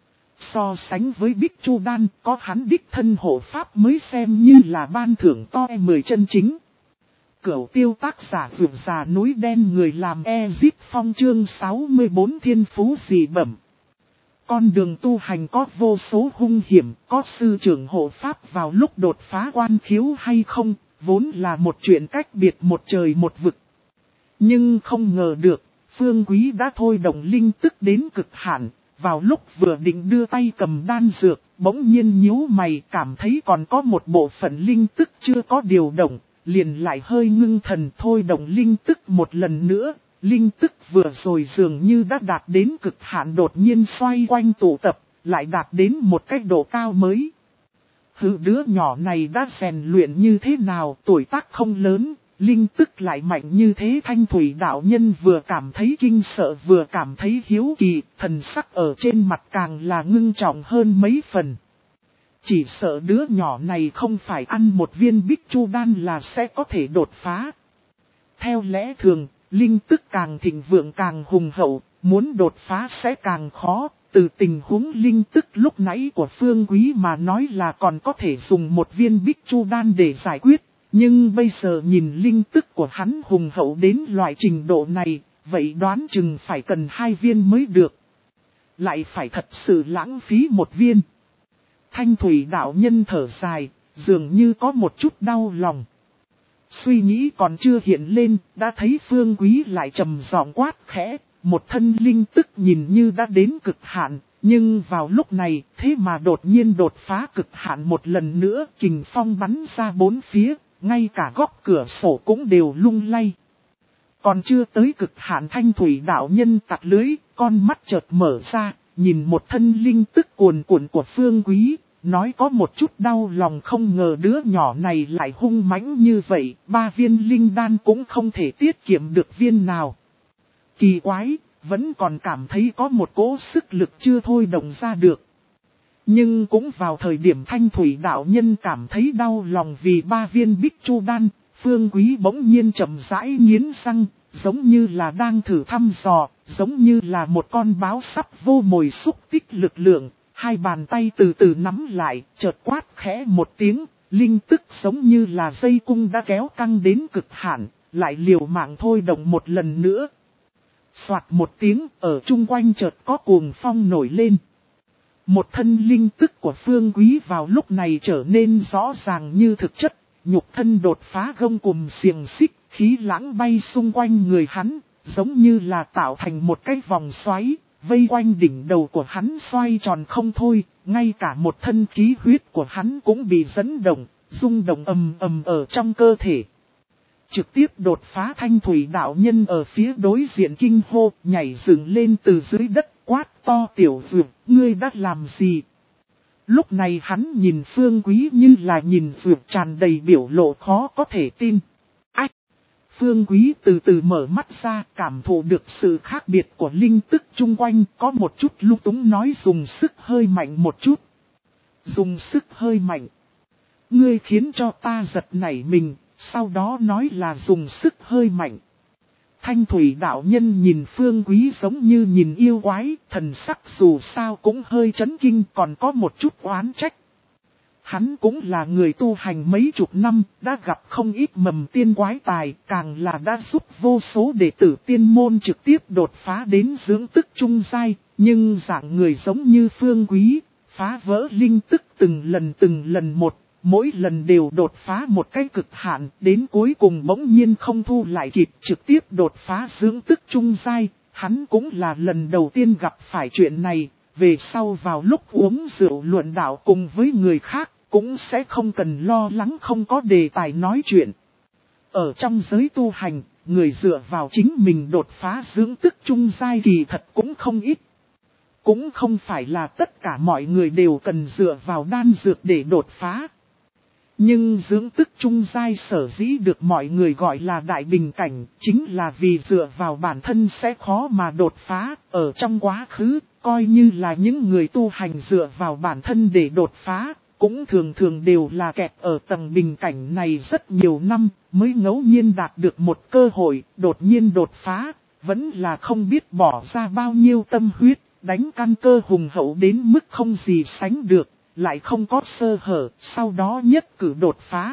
So sánh với Bích Chu Đan, có hắn đích thân hộ pháp mới xem như là ban thưởng to mười chân chính. Cửu tiêu tác giả vượt già núi đen, người làm Ezip Phong chương sáu mươi bốn thiên phú dị bẩm. Con đường tu hành có vô số hung hiểm, có sư trưởng hộ pháp vào lúc đột phá quan khiếu hay không, vốn là một chuyện cách biệt một trời một vực. Nhưng không ngờ được, Phương Quý đã thôi động linh tức đến cực hạn, vào lúc vừa định đưa tay cầm đan dược, bỗng nhiên nhíu mày cảm thấy còn có một bộ phận linh tức chưa có điều động, liền lại hơi ngưng thần thôi động linh tức một lần nữa. Linh tức vừa rồi dường như đã đạt đến cực hạn, đột nhiên xoay quanh tụ tập, lại đạt đến một cách độ cao mới. Hừ, đứa nhỏ này đã rèn luyện như thế nào, tuổi tác không lớn, linh tức lại mạnh như thế. Thanh thủy đạo nhân vừa cảm thấy kinh sợ vừa cảm thấy hiếu kỳ, thần sắc ở trên mặt càng là ngưng trọng hơn mấy phần. Chỉ sợ đứa nhỏ này không phải ăn một viên bích chu đan là sẽ có thể đột phá. Theo lẽ thường, linh tức càng thịnh vượng càng hùng hậu, muốn đột phá sẽ càng khó. Từ tình huống linh tức lúc nãy của Phương Quý mà nói là còn có thể dùng một viên bích chu đan để giải quyết. Nhưng bây giờ nhìn linh tức của hắn hùng hậu đến loại trình độ này, vậy đoán chừng phải cần hai viên mới được. Lại phải thật sự lãng phí một viên. Thanh thủy đạo nhân thở dài, dường như có một chút đau lòng. Suy nghĩ còn chưa hiện lên, đã thấy Phương Quý lại trầm giọng quát khẽ, một thân linh tức nhìn như đã đến cực hạn, nhưng vào lúc này, thế mà đột nhiên đột phá cực hạn một lần nữa, kình phong bắn ra bốn phía, ngay cả góc cửa sổ cũng đều lung lay. Còn chưa tới cực hạn, thanh thủy đạo nhân tạt lưới, con mắt chợt mở ra, nhìn một thân linh tức cuồn cuộn của Phương Quý, nói có một chút đau lòng, không ngờ đứa nhỏ này lại hung mãnh như vậy, ba viên linh đan cũng không thể tiết kiệm được viên nào. Kỳ quái, vẫn còn cảm thấy có một cỗ sức lực chưa thôi động ra được. Nhưng cũng vào thời điểm thanh thủy đạo nhân cảm thấy đau lòng vì ba viên bích chu đan, Phương Quý bỗng nhiên chậm rãi nghiến răng, giống như là đang thử thăm dò, giống như là một con báo sắp vô mồi xúc tích lực lượng, hai bàn tay từ từ nắm lại, chợt quát khẽ một tiếng, linh tức giống như là dây cung đã kéo căng đến cực hạn, lại liều mạng thôi động một lần nữa. Soạt một tiếng, ở chung quanh chợt có cuồng phong nổi lên. Một thân linh tức của Phương Quý vào lúc này trở nên rõ ràng như thực chất, nhục thân đột phá gông cùm xiềng xích, khí lãng bay xung quanh người hắn, giống như là tạo thành một cái vòng xoáy, vây quanh đỉnh đầu của hắn xoay tròn không thôi, ngay cả một thân khí huyết của hắn cũng bị dẫn động, rung động ầm ầm ở trong cơ thể. Trực tiếp đột phá. Thanh thủy đạo nhân ở phía đối diện kinh hô, nhảy dựng lên từ dưới đất, quát to, tiểu dược, ngươi đã làm gì? Lúc này hắn nhìn Phương Quý như là nhìn dược, tràn đầy biểu lộ khó có thể tin. Ách! Phương Quý từ từ mở mắt ra, cảm thụ được sự khác biệt của linh tức chung quanh, có một chút lung túng nói dùng sức hơi mạnh một chút. Dùng sức hơi mạnh. Ngươi khiến cho ta giật nảy mình. Sau đó nói là dùng sức hơi mạnh. Thanh thủy đạo nhân nhìn Phương Quý giống như nhìn yêu quái, thần sắc dù sao cũng hơi chấn kinh, còn có một chút oán trách. Hắn cũng là người tu hành mấy chục năm, đã gặp không ít mầm tiên quái tài, càng là đã giúp vô số đệ tử tiên môn trực tiếp đột phá đến dưỡng tức trung giai, nhưng dạng người giống như Phương Quý, phá vỡ linh tức từng lần từng lần một. Mỗi lần đều đột phá một cái cực hạn, đến cuối cùng bỗng nhiên không thu lại kịp, trực tiếp đột phá dưỡng tức trung giai. Hắn cũng là lần đầu tiên gặp phải chuyện này, về sau vào lúc uống rượu luận đạo cùng với người khác, cũng sẽ không cần lo lắng không có đề tài nói chuyện. Ở trong giới tu hành, người dựa vào chính mình đột phá dưỡng tức trung giai kỳ thật cũng không ít. Cũng không phải là tất cả mọi người đều cần dựa vào đan dược để đột phá. Nhưng dưỡng tức trung giai sở dĩ được mọi người gọi là đại bình cảnh, chính là vì dựa vào bản thân sẽ khó mà đột phá. Ở trong quá khứ, coi như là những người tu hành dựa vào bản thân để đột phá, cũng thường thường đều là kẹt ở tầng bình cảnh này rất nhiều năm, mới ngẫu nhiên đạt được một cơ hội, đột nhiên đột phá, vẫn là không biết bỏ ra bao nhiêu tâm huyết, đánh căn cơ hùng hậu đến mức không gì sánh được. Lại không có sơ hở, sau đó nhất cử đột phá.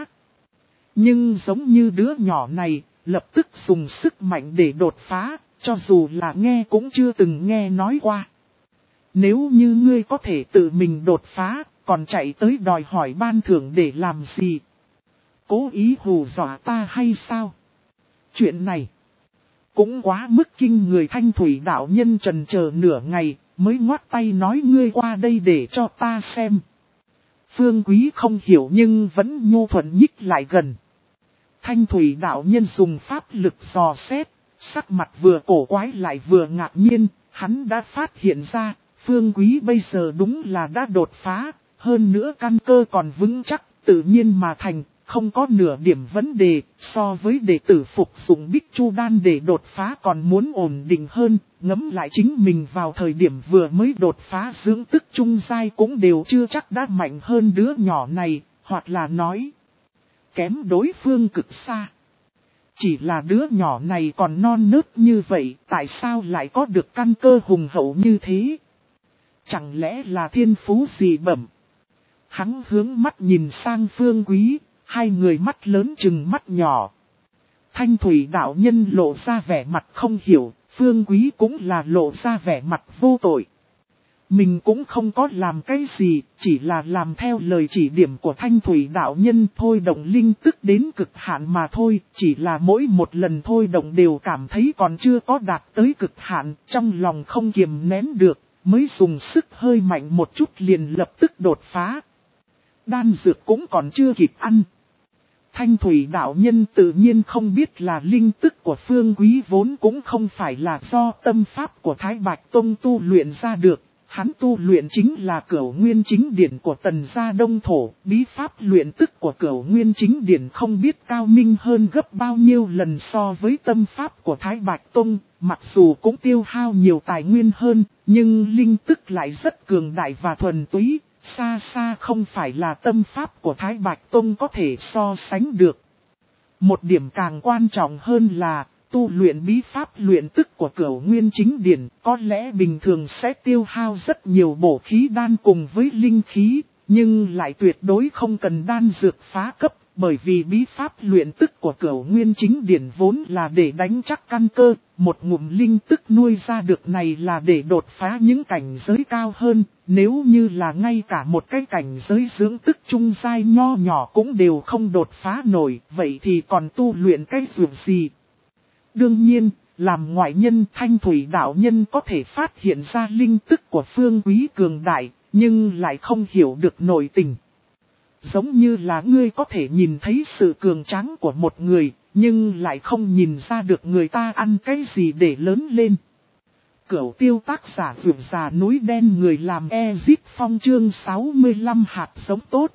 Nhưng giống như đứa nhỏ này, lập tức dùng sức mạnh để đột phá, cho dù là nghe cũng chưa từng nghe nói qua. Nếu như ngươi có thể tự mình đột phá, còn chạy tới đòi hỏi ban thưởng để làm gì? Cố ý hù dọa ta hay sao? Chuyện này cũng quá mức kinh người. Thanh thủy đạo nhân trần chờ nửa ngày, mới ngoắt tay nói ngươi qua đây để cho ta xem. Phương Quý không hiểu nhưng vẫn nhu thuận nhích lại gần. Thanh thủy đạo nhân dùng pháp lực dò xét, sắc mặt vừa cổ quái lại vừa ngạc nhiên, hắn đã phát hiện ra, Phương Quý bây giờ đúng là đã đột phá, hơn nữa căn cơ còn vững chắc, tự nhiên mà thành, không có nửa điểm vấn đề, so với đệ tử phục dụng Bích Chu Đan để đột phá còn muốn ổn định hơn, ngẫm lại chính mình vào thời điểm vừa mới đột phá dưỡng tức trung giai cũng đều chưa chắc đã mạnh hơn đứa nhỏ này, hoặc là nói kém đối phương cực xa. Chỉ là đứa nhỏ này còn non nớt như vậy, tại sao lại có được căn cơ hùng hậu như thế? Chẳng lẽ là thiên phú gì bẩm? Hắn hướng mắt nhìn sang Phương Quý, hai người mắt lớn chừng mắt nhỏ. Thanh thủy đạo nhân lộ ra vẻ mặt không hiểu, Phương Quý cũng là lộ ra vẻ mặt vô tội. Mình cũng không có làm cái gì, chỉ là làm theo lời chỉ điểm của thanh thủy đạo nhân thôi động linh tức đến cực hạn mà thôi, chỉ là mỗi một lần thôi động đều cảm thấy còn chưa có đạt tới cực hạn, trong lòng không kiềm nén được, mới dùng sức hơi mạnh một chút liền lập tức đột phá. Đan dược cũng còn chưa kịp ăn. Thanh thủy đạo nhân tự nhiên không biết là linh tức của Phương Quý vốn cũng không phải là do tâm pháp của Thái Bạch Tông tu luyện ra được. Hắn tu luyện chính là Cửu Nguyên Chính Điển của Tần gia Đông Thổ, bí pháp luyện tức của Cửu Nguyên Chính Điển không biết cao minh hơn gấp bao nhiêu lần so với tâm pháp của Thái Bạch Tông, mặc dù cũng tiêu hao nhiều tài nguyên hơn, nhưng linh tức lại rất cường đại và thuần túy, xa xa không phải là tâm pháp của Thái Bạch Tông có thể so sánh được. Một điểm càng quan trọng hơn là, tu luyện bí pháp luyện tức của Cửu Nguyên Chính Điển có lẽ bình thường sẽ tiêu hao rất nhiều bổ khí đan cùng với linh khí, nhưng lại tuyệt đối không cần đan dược phá cấp, bởi vì bí pháp luyện tức của Cửu Nguyên Chính Điển vốn là để đánh chắc căn cơ, một ngụm linh tức nuôi ra được này là để đột phá những cảnh giới cao hơn, nếu như là ngay cả một cái cảnh giới dưỡng tức trung giai nho nhỏ cũng đều không đột phá nổi, vậy thì còn tu luyện cái dược gì? Đương nhiên, làm ngoại nhân thanh thủy đạo nhân có thể phát hiện ra linh tức của Phương Quý cường đại, nhưng lại không hiểu được nội tình. Giống như là ngươi có thể nhìn thấy sự cường tráng của một người, nhưng lại không nhìn ra được người ta ăn cái gì để lớn lên. Cửu tiêu tác giả vượt già núi đen người làm Ezip Phong chương sáu mươi lăm hạt giống tốt.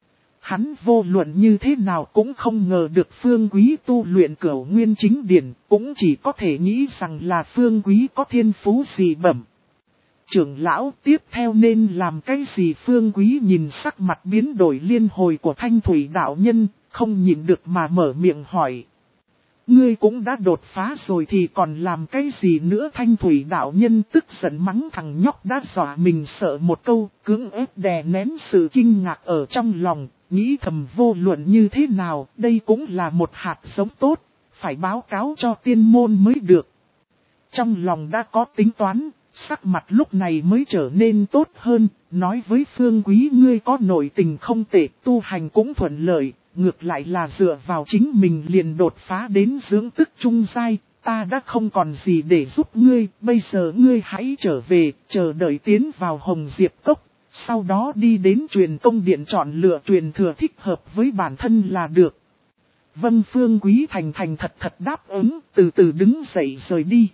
Hắn vô luận như thế nào cũng không ngờ được Phương Quý tu luyện Cửu Nguyên Chính Điển, cũng chỉ có thể nghĩ rằng là Phương Quý có thiên phú gì bẩm. Trưởng lão tiếp theo nên làm cái gì? Phương Quý nhìn sắc mặt biến đổi liên hồi của thanh thủy đạo nhân, không nhịn được mà mở miệng hỏi. Ngươi cũng đã đột phá rồi thì còn làm cái gì nữa? Thanh thủy đạo nhân tức giận mắng thằng nhóc đã dọa mình sợ một câu, cưỡng ép đè nén sự kinh ngạc ở trong lòng, nghĩ thầm vô luận như thế nào, đây cũng là một hạt giống tốt, phải báo cáo cho tiên môn mới được. Trong lòng đã có tính toán, sắc mặt lúc này mới trở nên tốt hơn, nói với Phương Quý ngươi có nội tình không tệ, tu hành cũng thuận lợi. Ngược lại là dựa vào chính mình liền đột phá đến dưỡng tức trung giai, ta đã không còn gì để giúp ngươi, bây giờ ngươi hãy trở về, chờ đợi tiến vào Hồng Diệp Cốc, sau đó đi đến truyền tông điện chọn lựa truyền thừa thích hợp với bản thân là được. Vâng. Phương Quý thành thành thật thật đáp ứng, từ từ đứng dậy rời đi.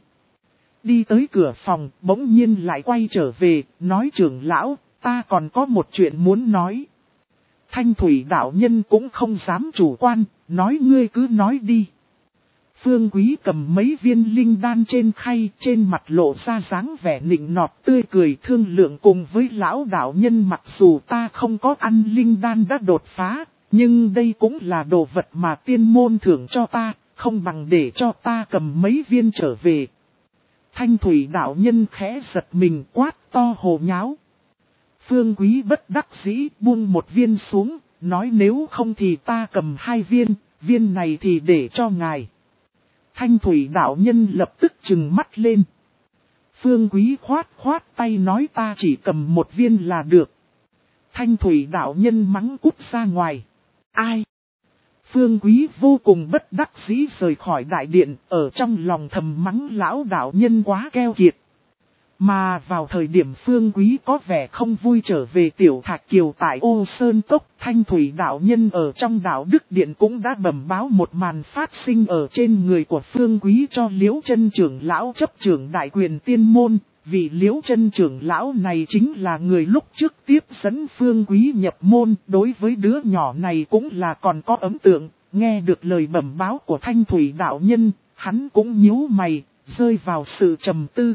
Đi tới cửa phòng, bỗng nhiên lại quay trở về, nói trưởng lão, ta còn có một chuyện muốn nói. Thanh thủy đạo nhân cũng không dám chủ quan, nói ngươi cứ nói đi. Phương Quý cầm mấy viên linh đan trên khay, trên mặt lộ ra dáng vẻ nịnh nọt tươi cười thương lượng cùng với lão đạo nhân. Mặc dù ta không có ăn linh đan đã đột phá, nhưng đây cũng là đồ vật mà tiên môn thưởng cho ta, không bằng để cho ta cầm mấy viên trở về. Thanh thủy đạo nhân khẽ giật mình quát to hồ nháo. Phương Quý bất đắc dĩ buông một viên xuống, nói nếu không thì ta cầm hai viên, viên này thì để cho ngài. Thanh thủy đạo nhân lập tức trừng mắt lên. Phương Quý khoát khoát tay nói ta chỉ cầm một viên là được. Thanh thủy đạo nhân mắng cút ra ngoài. Ai? Phương Quý vô cùng bất đắc dĩ rời khỏi đại điện, ở trong lòng thầm mắng lão đạo nhân quá keo kiệt. Mà vào thời điểm Phương Quý có vẻ không vui trở về Tiểu Thạch Kiều tại Ô Sơn Cốc, Thanh thủy đạo nhân ở trong đạo Đức Điện cũng đã bẩm báo một màn phát sinh ở trên người của Phương Quý cho Liễu Chân trưởng lão chấp trưởng đại quyền tiên môn, Vị Liễu Chân trưởng lão này chính là người lúc trước tiếp dẫn Phương Quý nhập môn, đối với đứa nhỏ này cũng là còn có ấn tượng, nghe được lời bẩm báo của Thanh Thủy đạo nhân, hắn cũng nhíu mày, rơi vào sự trầm tư.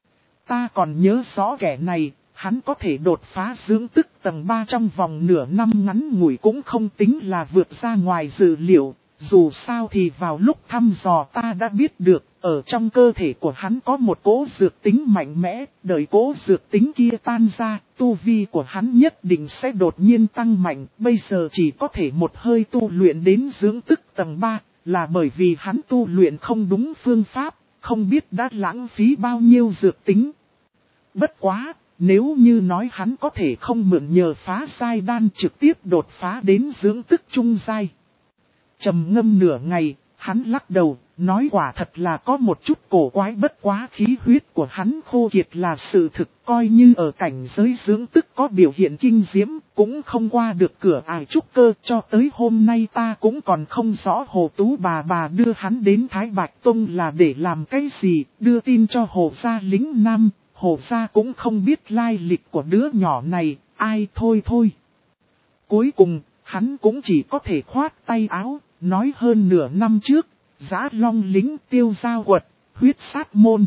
Ta còn nhớ rõ kẻ này, hắn có thể đột phá dưỡng tức tầng ba trong vòng nửa năm ngắn ngủi cũng không tính là vượt ra ngoài dự liệu. Dù sao thì vào lúc thăm dò ta đã biết được, ở trong cơ thể của hắn có một cỗ dược tính mạnh mẽ, đợi cỗ dược tính kia tan ra, tu vi của hắn nhất định sẽ đột nhiên tăng mạnh, bây giờ chỉ có thể một hơi tu luyện đến dưỡng tức tầng ba, là bởi vì hắn tu luyện không đúng phương pháp, không biết đã lãng phí bao nhiêu dược tính. Bất quá, nếu như nói hắn có thể không mượn nhờ phá sai đan trực tiếp đột phá đến dưỡng tức trung giai. Trầm ngâm nửa ngày, hắn lắc đầu, nói quả thật là có một chút cổ quái, bất quá khí huyết của hắn khô kiệt là sự thực, coi như ở cảnh giới dưỡng tức có biểu hiện kinh diễm, cũng không qua được cửa ải trúc cơ. Cho tới hôm nay ta cũng còn không rõ Hồ Tú bà bà đưa hắn đến Thái Bạch Tông là để làm cái gì, đưa tin cho Hồ gia lính Nam, Hồ gia cũng không biết lai lịch của đứa nhỏ này, ai thôi thôi. Cuối cùng, hắn cũng chỉ có thể khoát tay áo. Nói hơn nửa năm trước, Giã Long lính Tiêu Giao quật, huyết sát môn.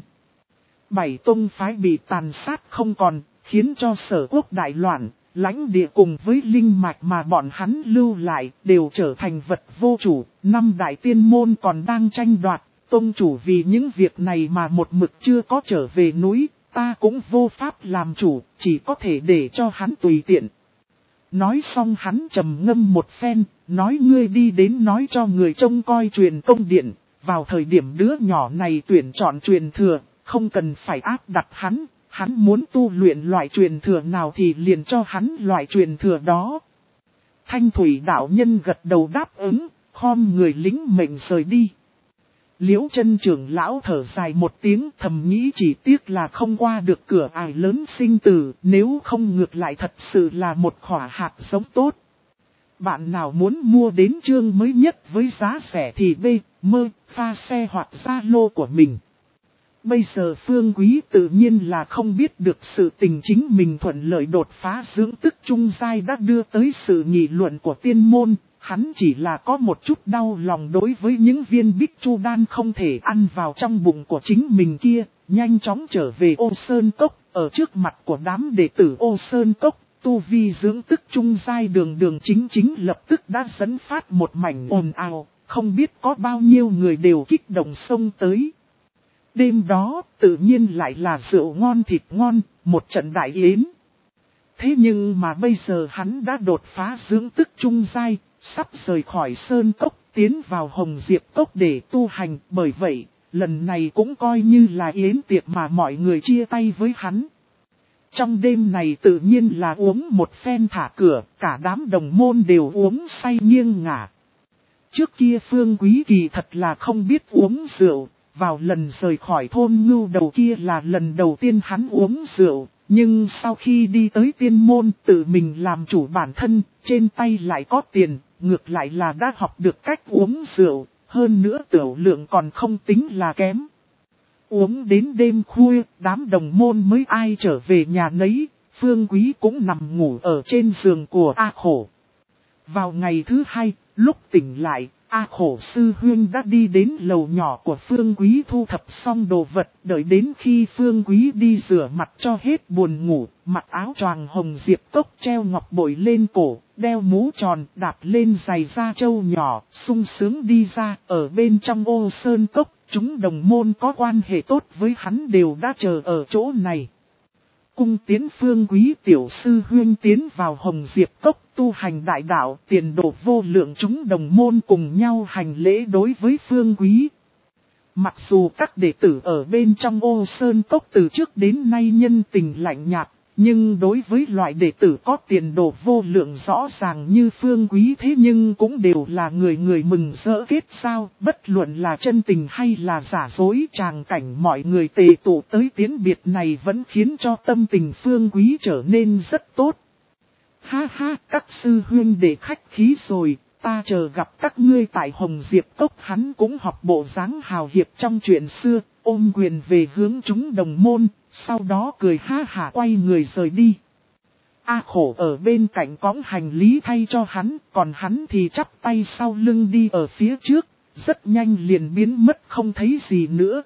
Bảy tông phái bị tàn sát không còn, khiến cho sở quốc đại loạn, lãnh địa cùng với linh mạch mà bọn hắn lưu lại đều trở thành vật vô chủ. Năm đại tiên môn còn đang tranh đoạt, tông chủ vì những việc này mà một mực chưa có trở về núi, ta cũng vô pháp làm chủ, chỉ có thể để cho hắn tùy tiện. Nói xong hắn trầm ngâm một phen, nói ngươi đi đến nói cho người trông coi truyền công điện, vào thời điểm đứa nhỏ này tuyển chọn truyền thừa, không cần phải áp đặt hắn, hắn muốn tu luyện loại truyền thừa nào thì liền cho hắn loại truyền thừa đó. Thanh Thủy đạo nhân gật đầu đáp ứng, khom người lính mệnh rời đi. Liễu Chân trưởng lão thở dài một tiếng, thầm nghĩ chỉ tiếc là không qua được cửa ải lớn sinh tử, nếu không ngược lại thật sự là một khỏa hạt giống tốt. Bạn nào muốn mua đến chương mới nhất với giá rẻ thì B, mơ, pha xe hoặc Zalo của mình. Bây giờ Phương Quý tự nhiên là không biết được sự tình chính mình thuận lợi đột phá dưỡng tức trung giai đã đưa tới sự nghị luận của tiên môn. Hắn chỉ là có một chút đau lòng đối với những viên bích chu đan không thể ăn vào trong bụng của chính mình kia, nhanh chóng trở về Ô Sơn Cốc, ở trước mặt của đám đệ tử Ô Sơn Cốc, tu vi dưỡng tức trung giai đường đường chính chính lập tức đã dẫn phát một mảnh ồn ào, không biết có bao nhiêu người đều kích động xông tới. Đêm đó, tự nhiên lại là rượu ngon thịt ngon, một trận đại yến. Thế nhưng mà bây giờ hắn đã đột phá dưỡng tức trung giai, sắp rời khỏi Sơn Cốc, tiến vào Hồng Diệp Cốc để tu hành, bởi vậy, lần này cũng coi như là yến tiệc mà mọi người chia tay với hắn. Trong đêm này tự nhiên là uống một phen thả cửa, cả đám đồng môn đều uống say nghiêng ngả. Trước kia Phương Quý kỳ thật là không biết uống rượu, vào lần rời khỏi thôn ngưu đầu kia là lần đầu tiên hắn uống rượu. Nhưng sau khi đi tới tiên môn tự mình làm chủ bản thân, trên tay lại có tiền, ngược lại là đã học được cách uống rượu, hơn nữa tiểu lượng còn không tính là kém. Uống đến đêm khuya, đám đồng môn mới ai trở về nhà nấy, Phương Quý cũng nằm ngủ ở trên giường của A Khổ. Vào ngày thứ hai, lúc tỉnh lại, A Khổ sư huynh đã đi đến lầu nhỏ của Phương Quý thu thập xong đồ vật, đợi đến khi Phương Quý đi rửa mặt cho hết buồn ngủ, mặc áo choàng Hồng Diệp Cốc treo ngọc bội lên cổ, đeo mũ tròn, đạp lên giày da trâu nhỏ, sung sướng đi ra, ở bên trong Ô Sơn Cốc, chúng đồng môn có quan hệ tốt với hắn đều đã chờ ở chỗ này. Cung tiến Phương Quý tiểu sư huyên tiến vào Hồng Diệp Cốc tu hành đại đạo, tiền đồ vô lượng chúng đồng môn cùng nhau hành lễ đối với Phương Quý. Mặc dù các đệ tử ở bên trong Ô Sơn Cốc từ trước đến nay nhân tình lạnh nhạt, nhưng đối với loại đệ tử có tiền đồ vô lượng rõ ràng như Phương Quý thế nhưng cũng đều là người người mừng rỡ kết giao, bất luận là chân tình hay là giả dối, tràng cảnh mọi người tề tụ tới tiến biệt này vẫn khiến cho tâm tình Phương Quý trở nên rất tốt. Ha ha, các sư huynh đệ khách khí rồi, ta chờ gặp các ngươi tại Hồng Diệp Cốc. Hắn cũng học bộ dáng hào hiệp trong chuyện xưa, ôm quyền về hướng chúng đồng môn, sau đó cười ha hả quay người rời đi. A Khổ ở bên cạnh cõng hành lý thay cho hắn, còn hắn thì chắp tay sau lưng đi ở phía trước, rất nhanh liền biến mất không thấy gì nữa.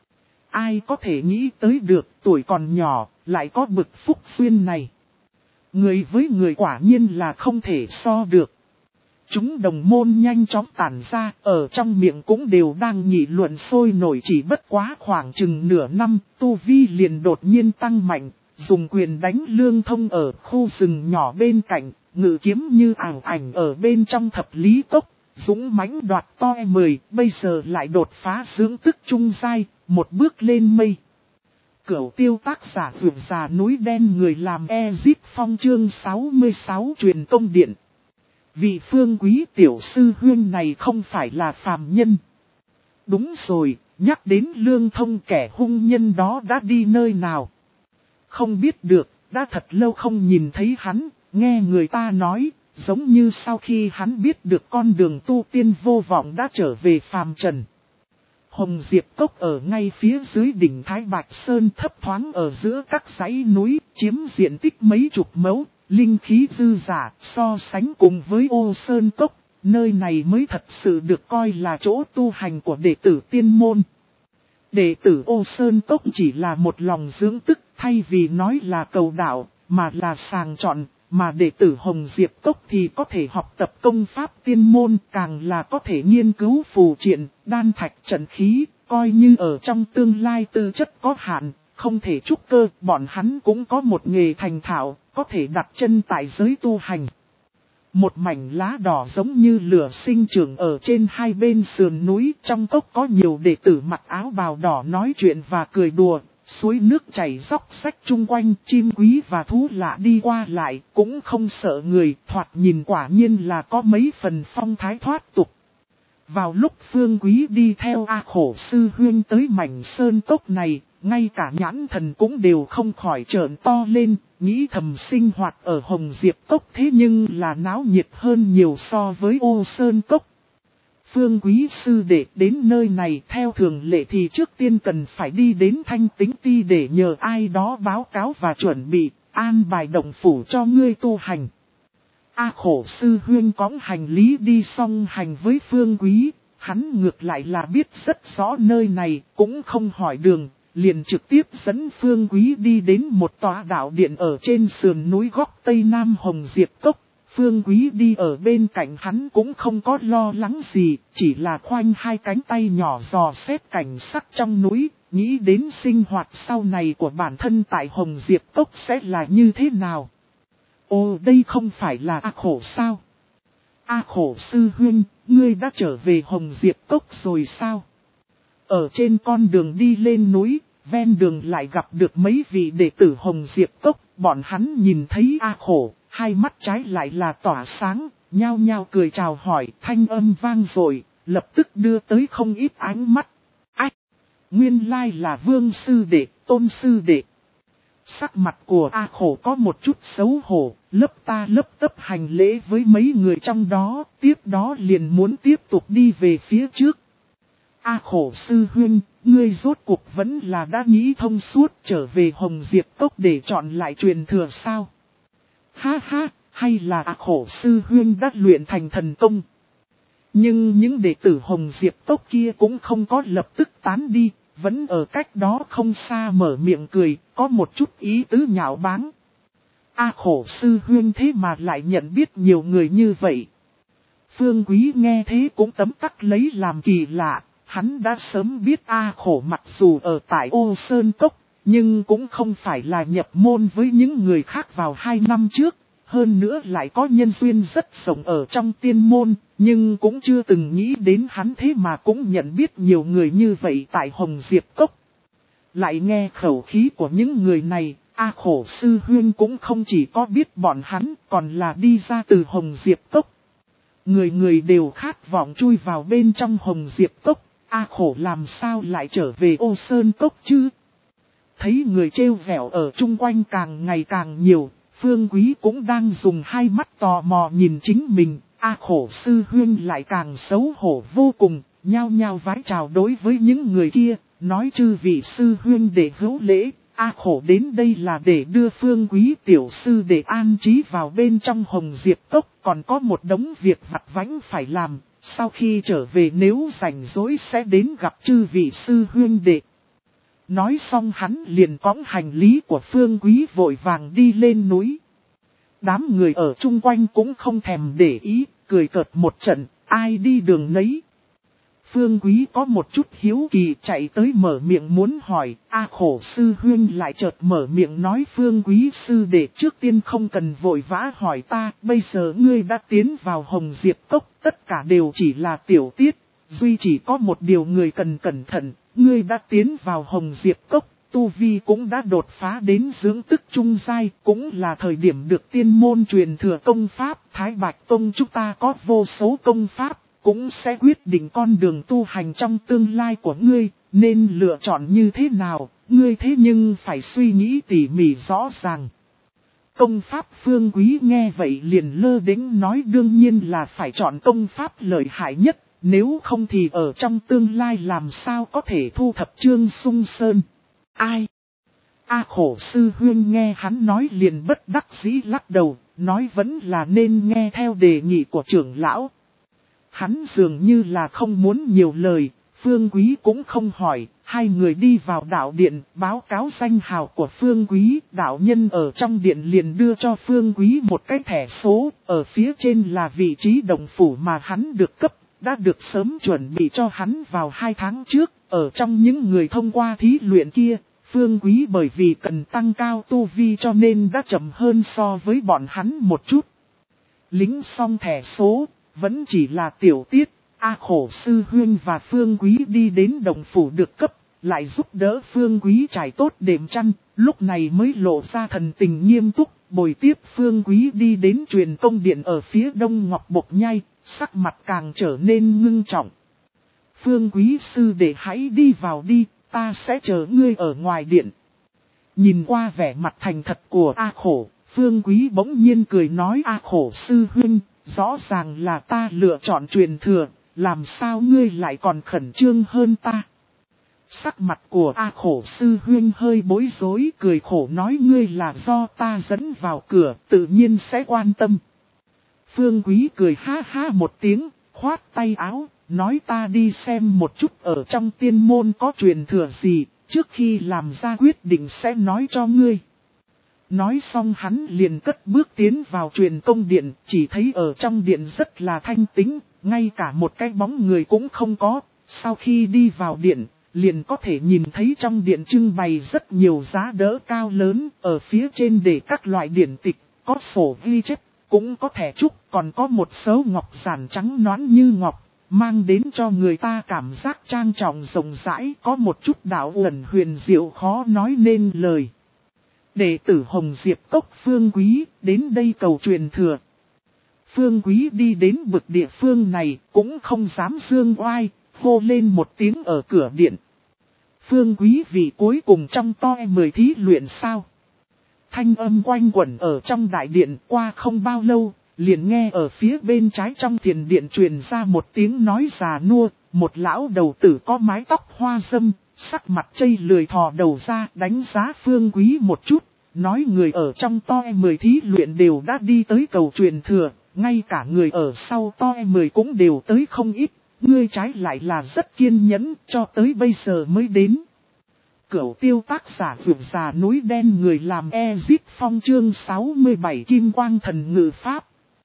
Ai có thể nghĩ tới được, tuổi còn nhỏ, lại có bực phúc duyên này. Người với người quả nhiên là không thể so được. Chúng đồng môn nhanh chóng tản ra, ở trong miệng cũng đều đang nghị luận sôi nổi, chỉ bất quá khoảng chừng nửa năm, tu vi liền đột nhiên tăng mạnh, dùng quyền đánh Lương Thông ở khu rừng nhỏ bên cạnh, ngự kiếm như ảo ảnh ở bên trong thập lý cốc, dũng mãnh đoạt toi mười, bây giờ lại đột phá dưỡng tức trung giai, một bước lên mây. Cửu tiêu tác giả vượt già núi đen, người làm Ezip Phong chương sáu mươi sáu truyền tông điện. Vị Phương Quý tiểu sư huyên này không phải là phàm nhân. Đúng rồi, nhắc đến Lương Thông, kẻ hung nhân đó đã đi nơi nào? Không biết được, đã thật lâu không nhìn thấy hắn, nghe người ta nói, giống như sau khi hắn biết được con đường tu tiên vô vọng đã trở về phàm trần. Hồng Diệp Cốc ở ngay phía dưới đỉnh Thái Bạch Sơn, thấp thoáng ở giữa các dãy núi, chiếm diện tích mấy chục mẫu, linh khí dư dả, so sánh cùng với Ô Sơn Cốc, nơi này mới thật sự được coi là chỗ tu hành của đệ tử tiên môn. Đệ tử Ô Sơn Cốc chỉ là một lòng dưỡng tức, thay vì nói là cầu đạo, mà là sàng chọn, mà đệ tử Hồng Diệp Cốc thì có thể học tập công pháp tiên môn, càng là có thể nghiên cứu phù triện, đan thạch trận khí, coi như ở trong tương lai tư chất có hạn, không thể trúc cơ, bọn hắn cũng có một nghề thành thạo, có thể đặt chân tại giới tu hành. Một mảnh lá đỏ giống như lửa sinh trưởng ở trên hai bên sườn núi, trong cốc có nhiều đệ tử mặc áo bào đỏ nói chuyện và cười đùa, suối nước chảy róc rách chung quanh, chim quý và thú lạ đi qua lại, cũng không sợ người, thoạt nhìn quả nhiên là có mấy phần phong thái thoát tục. Vào lúc Phương Quý đi theo A Khổ sư huyên tới mảnh sơn cốc này, ngay cả nhãn thần cũng đều không khỏi trợn to lên, nghĩ thầm sinh hoạt ở Hồng Diệp Cốc thế nhưng là náo nhiệt hơn nhiều so với Ô Sơn Cốc. Phương Quý sư đệ đến nơi này theo thường lệ thì trước tiên cần phải đi đến Thanh Tính Ti để nhờ ai đó báo cáo và chuẩn bị, an bài động phủ cho ngươi tu hành. A Khổ sư huyên cõng hành lý đi song hành với Phương Quý, hắn ngược lại là biết rất rõ nơi này, cũng không hỏi đường, liền trực tiếp dẫn Phương Quý đi đến một tòa đạo điện ở trên sườn núi góc Tây Nam Hồng Diệp Cốc. Phương Quý đi ở bên cạnh hắn cũng không có lo lắng gì, chỉ là khoanh hai cánh tay nhỏ dò xét cảnh sắc trong núi, nghĩ đến sinh hoạt sau này của bản thân tại Hồng Diệp Cốc sẽ là như thế nào. Ồ, đây không phải là A Khổ sao? A Khổ sư huynh, ngươi đã trở về Hồng Diệp Cốc rồi sao? Ở trên con đường đi lên núi, ven đường lại gặp được mấy vị đệ tử Hồng Diệp Cốc, bọn hắn nhìn thấy A Khổ, hai mắt trái lại là tỏa sáng, nhao nhao cười chào hỏi, thanh âm vang dội, lập tức đưa tới không ít ánh mắt. Ách! Nguyên lai là Vương sư đệ, Tôn sư đệ. Sắc mặt của A Khổ có một chút xấu hổ, lấp ta lấp tấp hành lễ với mấy người trong đó, tiếp đó liền muốn tiếp tục đi về phía trước. A Khổ sư huynh, ngươi rốt cuộc vẫn là đã nghĩ thông suốt trở về Hồng Diệp Cốc để chọn lại truyền thừa sao? Ha ha, hay là A Khổ sư huynh đã luyện thành thần công? Nhưng những đệ tử Hồng Diệp Cốc kia cũng không có lập tức tán đi, vẫn ở cách đó không xa mở miệng cười, có một chút ý tứ nhạo báng. A Khổ sư huynh thế mà lại nhận biết nhiều người như vậy. Phương Quý nghe thế cũng tấm tắc lấy làm kỳ lạ, hắn đã sớm biết A Khổ mặc dù ở tại Ô Sơn Cốc, nhưng cũng không phải là nhập môn với những người khác vào hai năm trước, hơn nữa lại có nhân duyên rất rộng ở trong tiên môn, nhưng cũng chưa từng nghĩ đến hắn thế mà cũng nhận biết nhiều người như vậy tại Hồng Diệp Cốc. Lại nghe khẩu khí của những người này, A Khổ sư huynh cũng không chỉ có biết bọn hắn, còn là đi ra từ Hồng Diệp Cốc. Người người đều khát vọng chui vào bên trong Hồng Diệp Cốc, A Khổ làm sao lại trở về Ô Sơn Cốc chứ? Thấy người trêu vẻo ở chung quanh càng ngày càng nhiều, Phương Quý cũng đang dùng hai mắt tò mò nhìn chính mình, A Khổ sư huynh lại càng xấu hổ vô cùng, nhao nhao vái chào đối với những người kia, nói chư vị sư huynh để hữu lễ. A Khổ đến đây là để đưa Phương Quý tiểu sư để an trí vào bên trong Hồng Diệp Cốc, còn có một đống việc vặt vãnh phải làm, sau khi trở về nếu rảnh rỗi sẽ đến gặp chư vị sư huynh đệ. Nói xong hắn liền cõng hành lý của Phương Quý vội vàng đi lên núi. Đám người ở chung quanh cũng không thèm để ý, cười cợt một trận, ai đi đường nấy. Phương Quý có một chút hiếu kỳ chạy tới mở miệng muốn hỏi, A Khổ sư huynh lại chợt mở miệng nói Phương Quý sư đệ trước tiên không cần vội vã hỏi ta, bây giờ ngươi đã tiến vào Hồng Diệp Cốc, tất cả đều chỉ là tiểu tiết, duy chỉ có một điều người cần cẩn thận, ngươi đã tiến vào Hồng Diệp Cốc, tu vi cũng đã đột phá đến dưỡng tức trung giai, cũng là thời điểm được tiên môn truyền thừa công pháp, Thái Bạch Tông chúng ta có vô số công pháp. Cũng sẽ quyết định con đường tu hành trong tương lai của ngươi, nên lựa chọn như thế nào, ngươi thế nhưng phải suy nghĩ tỉ mỉ rõ ràng. Công pháp Phương Quý nghe vậy liền lơ đễnh nói đương nhiên là phải chọn công pháp lợi hại nhất, nếu không thì ở trong tương lai làm sao có thể thu thập Trương Sung Sơn. Ai? A Khổ sư huynh nghe hắn nói liền bất đắc dĩ lắc đầu, nói vẫn là nên nghe theo đề nghị của trưởng lão. Hắn dường như là không muốn nhiều lời, Phương Quý cũng không hỏi, hai người đi vào đạo điện, báo cáo danh hào của Phương Quý, đạo nhân ở trong điện liền đưa cho Phương Quý một cái thẻ số, ở phía trên là vị trí đồng phủ mà hắn được cấp, đã được sớm chuẩn bị cho hắn vào hai tháng trước, ở trong những người thông qua thí luyện kia, Phương Quý bởi vì cần tăng cao tu vi cho nên đã chậm hơn so với bọn hắn một chút. Lính xong thẻ số. Vẫn chỉ là tiểu tiết, A Khổ sư huynh và Phương Quý đi đến đồng phủ được cấp, lại giúp đỡ Phương Quý trải tốt đệm chăn, lúc này mới lộ ra thần tình nghiêm túc, bồi tiếp Phương Quý đi đến truyền công điện ở phía đông Ngọc Bộc Nhai, sắc mặt càng trở nên ngưng trọng. Phương Quý sư đệ hãy đi vào đi, ta sẽ chờ ngươi ở ngoài điện. Nhìn qua vẻ mặt thành thật của A Khổ, Phương Quý bỗng nhiên cười nói A Khổ sư huynh. Rõ ràng là ta lựa chọn truyền thừa, làm sao ngươi lại còn khẩn trương hơn ta. Sắc mặt của A Khổ sư huynh hơi bối rối cười khổ nói ngươi là do ta dẫn vào cửa tự nhiên sẽ quan tâm. Phương Quý cười ha ha một tiếng, khoát tay áo, nói ta đi xem một chút ở trong tiên môn có truyền thừa gì, trước khi làm ra quyết định sẽ nói cho ngươi. Nói xong hắn liền cất bước tiến vào truyền công điện, chỉ thấy ở trong điện rất là thanh tĩnh, ngay cả một cái bóng người cũng không có. Sau khi đi vào điện, liền có thể nhìn thấy trong điện trưng bày rất nhiều giá đỡ cao lớn, ở phía trên để các loại điển tịch, có sổ ghi chép, cũng có thẻ trúc, còn có một số ngọc giản trắng nõn như ngọc, mang đến cho người ta cảm giác trang trọng rộng rãi, có một chút đạo ẩn huyền diệu khó nói nên lời. Đệ tử Hồng Diệp Cốc Phương Quý đến đây cầu truyền thừa. Phương Quý đi đến bực địa phương này cũng không dám dương oai, hô lên một tiếng ở cửa điện. Phương Quý vị cuối cùng trong toi mười thí luyện sao? Thanh âm quanh quẩn ở trong đại điện qua không bao lâu, liền nghe ở phía bên trái trong thiền điện truyền ra một tiếng nói già nua, một lão đầu tử có mái tóc hoa râm. Sắc mặt chây lười thò đầu ra đánh giá Phương Quý một chút, nói người ở trong toi mười thí luyện đều đã đi tới cầu truyền thừa, ngay cả người ở sau toi mười cũng đều tới không ít, ngươi trái lại là rất kiên nhẫn cho tới bây giờ mới đến. Cửu tiêu tác giả vượt già núi đen người làm Ezit Phong chương sáu mươi bảy Kim Quang Thần Ngự Pháp.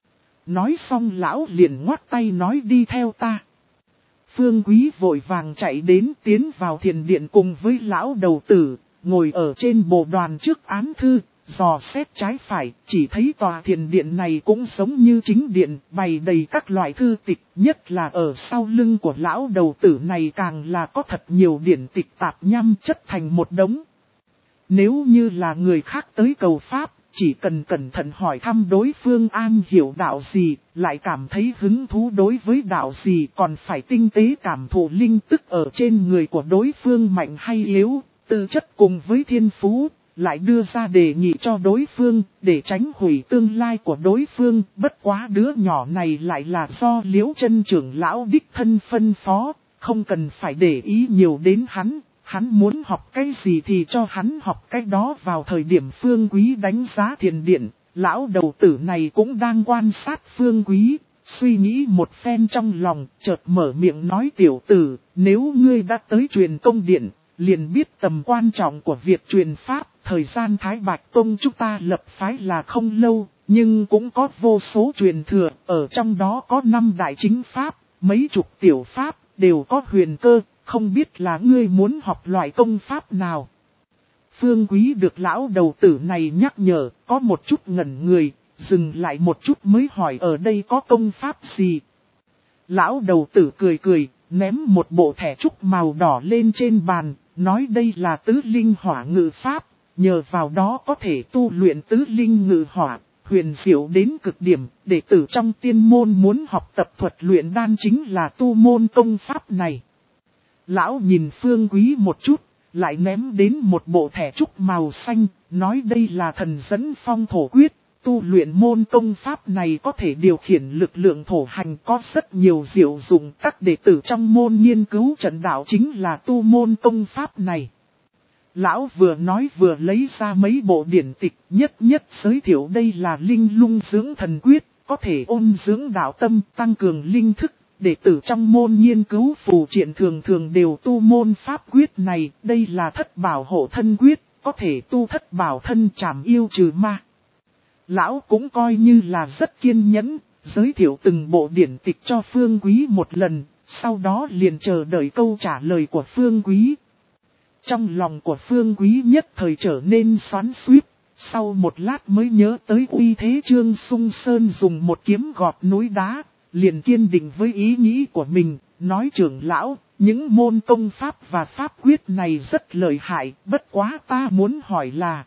Nói xong lão liền ngoắt tay nói đi theo ta. Phương Quý vội vàng chạy đến tiến vào thiền điện cùng với lão đầu tử, ngồi ở trên bộ đoàn trước án thư, dò xét trái phải, chỉ thấy tòa thiền điện này cũng giống như chính điện, bày đầy các loại thư tịch, nhất là ở sau lưng của lão đầu tử này càng là có thật nhiều điển tịch tạp nhăm chất thành một đống. Nếu như là người khác tới cầu pháp, chỉ cần cẩn thận hỏi thăm đối phương an hiểu đạo gì, lại cảm thấy hứng thú đối với đạo gì còn phải tinh tế cảm thụ linh tức ở trên người của đối phương mạnh hay yếu, tư chất cùng với thiên phú, lại đưa ra đề nghị cho đối phương, để tránh hủy tương lai của đối phương. Bất quá đứa nhỏ này lại là do Liễu Chân trưởng lão đích thân phân phó, không cần phải để ý nhiều đến hắn. Hắn muốn học cái gì thì cho hắn học cái đó. Vào thời điểm Phương Quý đánh giá thiền điện, lão đầu tử này cũng đang quan sát Phương Quý, suy nghĩ một phen trong lòng, chợt mở miệng nói: tiểu tử, nếu ngươi đã tới truyền công điện, liền biết tầm quan trọng của việc truyền pháp. Thời gian Thái Bạch Tông chúng ta lập phái là không lâu, nhưng cũng có vô số truyền thừa, ở trong đó có năm đại chính pháp, mấy chục tiểu pháp, đều có huyền cơ, không biết là ngươi muốn học loại công pháp nào. Phương Quý được lão đầu tử này nhắc nhở, có một chút ngẩn người, dừng lại một chút mới hỏi: ở đây có công pháp gì? Lão đầu tử cười cười, ném một bộ thẻ trúc màu đỏ lên trên bàn, nói: đây là tứ linh hỏa ngự pháp, nhờ vào đó có thể tu luyện tứ linh ngự hỏa, huyền diệu đến cực điểm. Đệ tử trong tiên môn muốn học tập thuật luyện đan chính là tu môn công pháp này. Lão nhìn Phương Quý một chút, lại ném đến một bộ thẻ trúc màu xanh, nói: đây là thần dẫn phong thổ quyết, tu luyện môn công pháp này có thể điều khiển lực lượng thổ hành, có rất nhiều diệu dụng. Các đệ tử trong môn nghiên cứu trận đạo chính là tu môn công pháp này. Lão vừa nói vừa lấy ra mấy bộ điển tịch, nhất nhất giới thiệu đây là linh lung dưỡng thần quyết, có thể ôn dưỡng đạo tâm, tăng cường linh thức. Đệ tử trong môn nghiên cứu phù triện thường thường đều tu môn pháp quyết này. Đây là thất bảo hộ thân quyết, có thể tu thất bảo thân, trảm yêu trừ ma. Lão cũng coi như là rất kiên nhẫn, giới thiệu từng bộ điển tịch cho Phương Quý một lần, sau đó liền chờ đợi câu trả lời của Phương Quý. Trong lòng của Phương Quý nhất thời trở nên xoắn xuýt, sau một lát mới nhớ tới uy thế Trương Sung Sơn dùng một kiếm gọt núi đá, liền kiên định với ý nghĩ của mình, nói: trưởng lão, những môn công pháp và pháp quyết này rất lợi hại, bất quá ta muốn hỏi là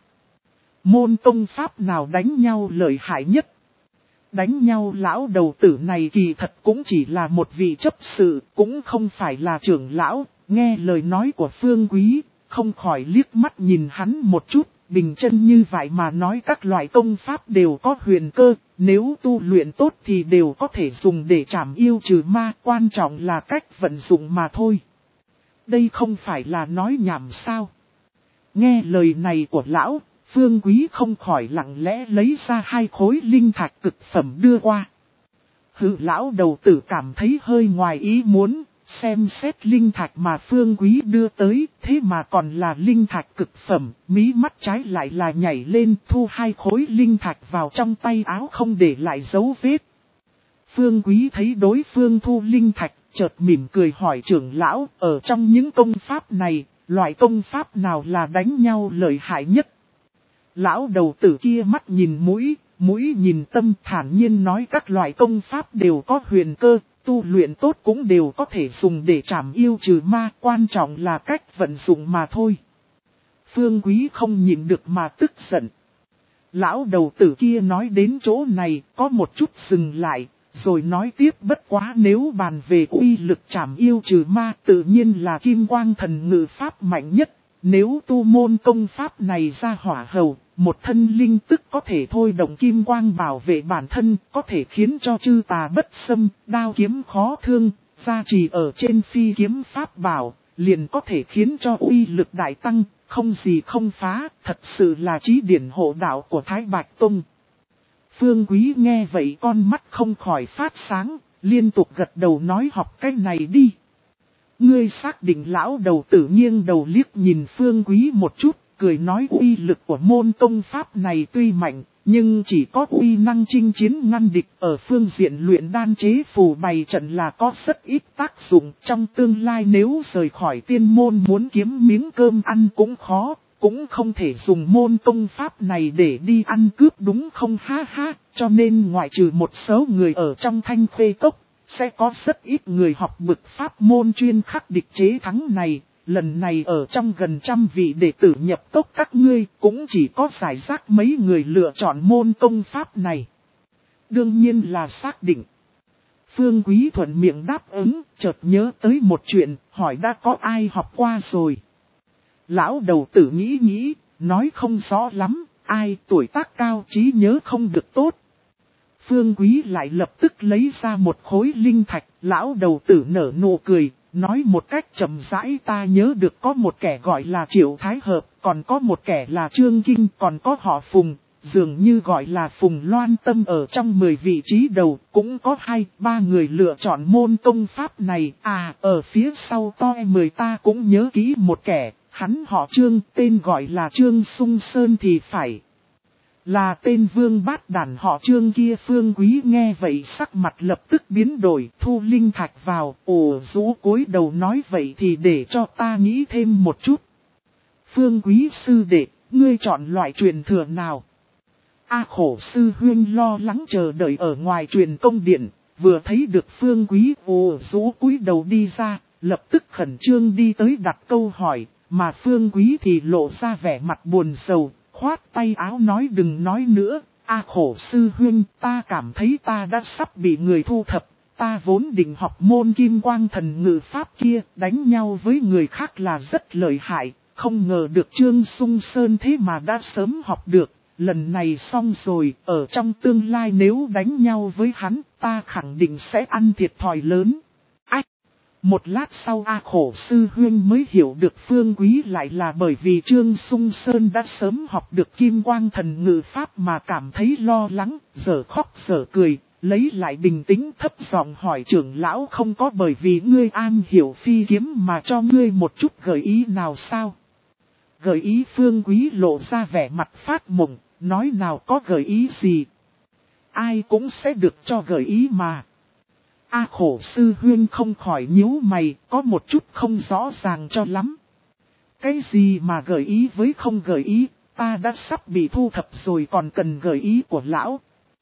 môn công pháp nào đánh nhau lợi hại nhất? Đánh nhau? Lão đầu tử này kỳ thật cũng chỉ là một vị chấp sự, cũng không phải là trưởng lão. Nghe lời nói của Phương Quý, không khỏi liếc mắt nhìn hắn một chút, bình chân như vậy mà nói các loại công pháp đều có huyền cơ, nếu tu luyện tốt thì đều có thể dùng để trảm yêu trừ ma, quan trọng là cách vận dụng mà thôi. Đây không phải là nói nhảm sao? Nghe lời này của lão, Phương Quý không khỏi lặng lẽ lấy ra hai khối linh thạch cực phẩm đưa qua. Hừ, lão đầu tử cảm thấy hơi ngoài ý muốn, xem xét linh thạch mà Phương Quý đưa tới, thế mà còn là linh thạch cực phẩm, mí mắt trái lại là nhảy lên, thu hai khối linh thạch vào trong tay áo không để lại dấu vết. Phương Quý thấy đối phương thu linh thạch, chợt mỉm cười hỏi: trưởng lão, ở trong những công pháp này, loại công pháp nào là đánh nhau lợi hại nhất? Lão đầu tử kia mắt nhìn mũi, mũi nhìn tâm, thản nhiên nói: các loại công pháp đều có huyền cơ, tu luyện tốt cũng đều có thể dùng để trảm yêu trừ ma, quan trọng là cách vận dụng mà thôi. Phương Quý không nhịn được mà tức giận. Lão đầu tử kia nói đến chỗ này, có một chút dừng lại, rồi nói tiếp: bất quá nếu bàn về uy lực trảm yêu trừ ma, tự nhiên là kim quang thần ngự pháp mạnh nhất. Nếu tu môn công pháp này ra hỏa hầu, một thân linh tức có thể thôi động kim quang bảo vệ bản thân, có thể khiến cho chư tà bất xâm, đao kiếm khó thương, gia trì ở trên phi kiếm pháp bảo, liền có thể khiến cho uy lực đại tăng, không gì không phá, thật sự là chí điển hộ đạo của Thái Bạch Tông. Phương Quý nghe vậy con mắt không khỏi phát sáng, liên tục gật đầu nói: học cái này đi. Ngươi xác định? Lão đầu tử nghiêng đầu liếc nhìn Phương Quý một chút, cười nói: uy lực của môn công pháp này tuy mạnh, nhưng chỉ có uy năng chinh chiến ngăn địch, ở phương diện luyện đan chế phù bày trận là có rất ít tác dụng. Trong tương lai nếu rời khỏi tiên môn muốn kiếm miếng cơm ăn cũng khó, cũng không thể dùng môn công pháp này để đi ăn cướp đúng không? Ha ha, cho nên ngoại trừ một số người ở trong Thanh Khê Cốc, sẽ có rất ít người học bực pháp môn chuyên khắc địch chế thắng này. Lần này ở trong gần trăm vị đệ tử nhập cốc các ngươi, cũng chỉ có giải rác mấy người lựa chọn môn công pháp này. Đương nhiên là xác định. Phương Quý thuận miệng đáp ứng, chợt nhớ tới một chuyện, hỏi: đã có ai học qua rồi? Lão đầu tử nghĩ nghĩ, nói không rõ lắm, ai tuổi tác cao trí nhớ không được tốt. Phương Quý lại lập tức lấy ra một khối linh thạch, lão đầu tử nở nụ cười, nói một cách chậm rãi ta nhớ được có một kẻ gọi là Triệu Thái Hợp, còn có một kẻ là Trương Kinh, còn có họ Phùng, dường như gọi là Phùng Loan Tâm ở trong mười vị trí đầu, cũng có hai, ba người lựa chọn môn công pháp này, à, ở phía sau toi mười ta cũng nhớ kỹ một kẻ, hắn họ Trương, tên gọi là Trương Sung Sơn thì phải. Là tên vương bát đàn họ Trương kia. Phương Quý nghe vậy sắc mặt lập tức biến đổi, thu linh thạch vào, ồ rũ cúi đầu nói vậy thì để cho ta nghĩ thêm một chút. Phương Quý sư đệ, ngươi chọn loại truyền thừa nào? A Khổ sư huynh lo lắng chờ đợi ở ngoài truyền công điện, vừa thấy được Phương Quý ồ rũ cúi đầu đi ra, lập tức khẩn trương đi tới đặt câu hỏi, mà Phương Quý thì lộ ra vẻ mặt buồn sầu. Khoát tay áo nói đừng nói nữa, A Khổ sư huynh, ta cảm thấy ta đã sắp bị người thu thập, ta vốn định học môn kim quang thần ngự pháp kia, đánh nhau với người khác là rất lợi hại, không ngờ được Trương Sung Sơn thế mà đã sớm học được, lần này xong rồi, ở trong tương lai nếu đánh nhau với hắn, ta khẳng định sẽ ăn thiệt thòi lớn. Ách! Một lát sau A Khổ sư huynh mới hiểu được Phương Quý lại là bởi vì Trương Sung Sơn đã sớm học được kim quang thần ngự pháp mà cảm thấy lo lắng, giờ khóc giờ cười, lấy lại bình tĩnh thấp giọng hỏi trưởng lão không có bởi vì ngươi an hiểu phi kiếm mà cho ngươi một chút gợi ý nào sao? Gợi ý? Phương Quý lộ ra vẻ mặt phát mộng, nói nào có gợi ý gì? Ai cũng sẽ được cho gợi ý mà. A Khổ sư huynh không khỏi nhíu mày, có một chút không rõ ràng cho lắm. Cái gì mà gợi ý với không gợi ý, ta đã sắp bị thu thập rồi còn cần gợi ý của lão.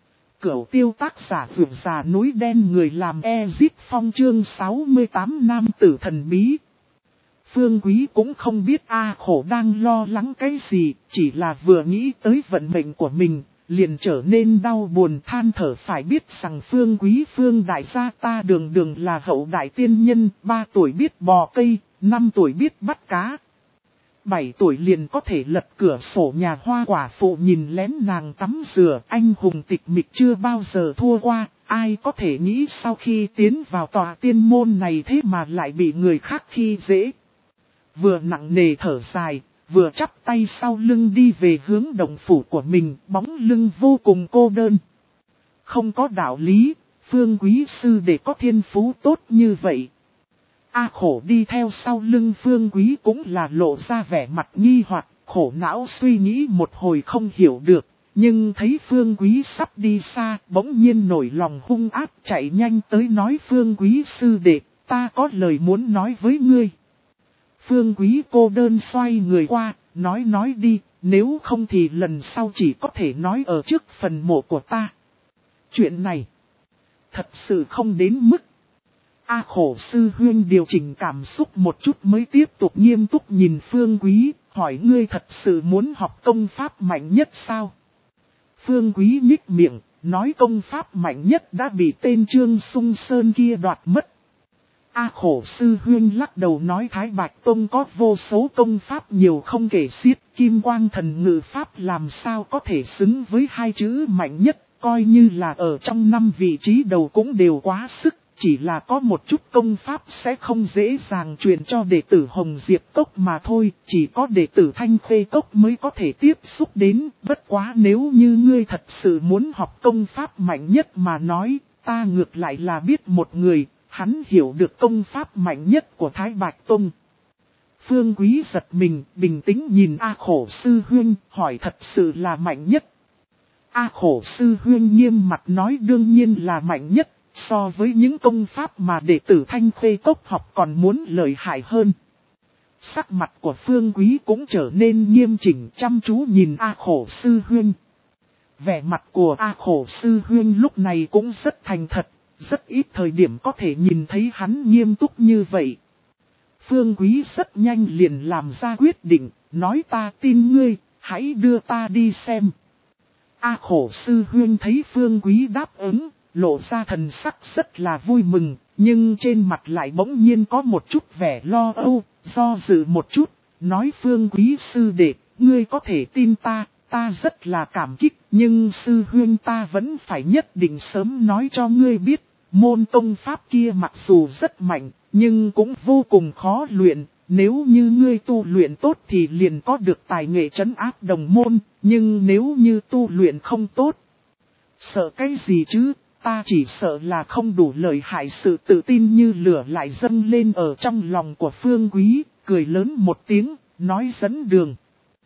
Cửu Tiêu tác giả vượt già núi đen người làm Ezit Phong chương sáu mươi tám nam tử thần bí. Phương Quý cũng không biết A Khổ đang lo lắng cái gì, chỉ là vừa nghĩ tới vận mệnh của mình, liền trở nên đau buồn than thở. Phải biết rằng Phương Quý Phương đại gia ta đường đường là hậu đại tiên nhân, ba tuổi biết bò cây, năm tuổi biết bắt cá. bảy tuổi liền có thể lật cửa sổ nhà hoa quả phụ nhìn lén nàng tắm rửa, anh hùng tịch mịch chưa bao giờ thua qua, ai có thể nghĩ sau khi tiến vào tòa tiên môn này thế mà lại bị người khác khi dễ. Vừa nặng nề thở dài, vừa chắp tay sau lưng đi về hướng động phủ của mình, bóng lưng vô cùng cô đơn. Không có đạo lý, Phương Quý sư để có thiên phú tốt như vậy. A Khổ đi theo sau lưng Phương Quý cũng là lộ ra vẻ mặt nghi hoặc, khổ não suy nghĩ một hồi không hiểu được, nhưng thấy Phương Quý sắp đi xa, bỗng nhiên nổi lòng hung ác chạy nhanh tới nói Phương Quý sư đệ, ta có lời muốn nói với ngươi. Phương Quý cô đơn xoay người qua, nói nói đi, nếu không thì lần sau chỉ có thể nói ở trước phần mộ của ta. Chuyện này, thật sự không đến mức. A Khổ sư huynh điều chỉnh cảm xúc một chút mới tiếp tục nghiêm túc nhìn Phương Quý, hỏi ngươi thật sự muốn học công pháp mạnh nhất sao? Phương Quý nhích miệng, nói công pháp mạnh nhất đã bị tên Trương Sung Sơn kia đoạt mất. A Khổ sư huynh lắc đầu nói Thái Bạch Tông có vô số công pháp nhiều không kể xiết, kim quang thần ngự pháp làm sao có thể xứng với hai chữ mạnh nhất, coi như là ở trong năm vị trí đầu cũng đều quá sức, chỉ là có một chút công pháp sẽ không dễ dàng truyền cho đệ tử Hồng Diệp Cốc mà thôi, chỉ có đệ tử Thanh Khê Cốc mới có thể tiếp xúc đến, bất quá nếu như ngươi thật sự muốn học công pháp mạnh nhất mà nói, ta ngược lại là biết một người. Hắn hiểu được công pháp mạnh nhất của Thái Bạch Tông. Phương Quý giật mình, bình tĩnh nhìn A Khổ sư huynh, hỏi thật sự là mạnh nhất. A Khổ sư huynh nghiêm mặt nói đương nhiên là mạnh nhất, so với những công pháp mà đệ tử Thanh Khê Cốc học còn muốn lợi hại hơn. Sắc mặt của Phương Quý cũng trở nên nghiêm chỉnh chăm chú nhìn A Khổ sư huynh. Vẻ mặt của A Khổ sư huynh lúc này cũng rất thành thật. Rất ít thời điểm có thể nhìn thấy hắn nghiêm túc như vậy. Phương Quý rất nhanh liền làm ra quyết định, nói ta tin ngươi, hãy đưa ta đi xem. A Khổ sư huynh thấy Phương Quý đáp ứng, lộ ra thần sắc rất là vui mừng, nhưng trên mặt lại bỗng nhiên có một chút vẻ lo âu, do dự một chút, nói Phương Quý sư đệ, ngươi có thể tin ta, ta rất là cảm kích, nhưng sư huynh ta vẫn phải nhất định sớm nói cho ngươi biết, môn tông pháp kia mặc dù rất mạnh, nhưng cũng vô cùng khó luyện, nếu như ngươi tu luyện tốt thì liền có được tài nghệ trấn áp đồng môn, nhưng nếu như tu luyện không tốt, sợ cái gì chứ, ta chỉ sợ là không đủ lợi hại. Sự tự tin như lửa lại dâng lên ở trong lòng của Phương Quý, cười lớn một tiếng, nói dẫn đường.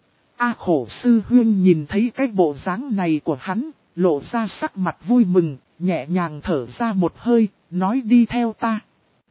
A Khổ sư huynh nhìn thấy cái bộ dáng này của hắn, lộ ra sắc mặt vui mừng, nhẹ nhàng thở ra một hơi, nói đi theo ta.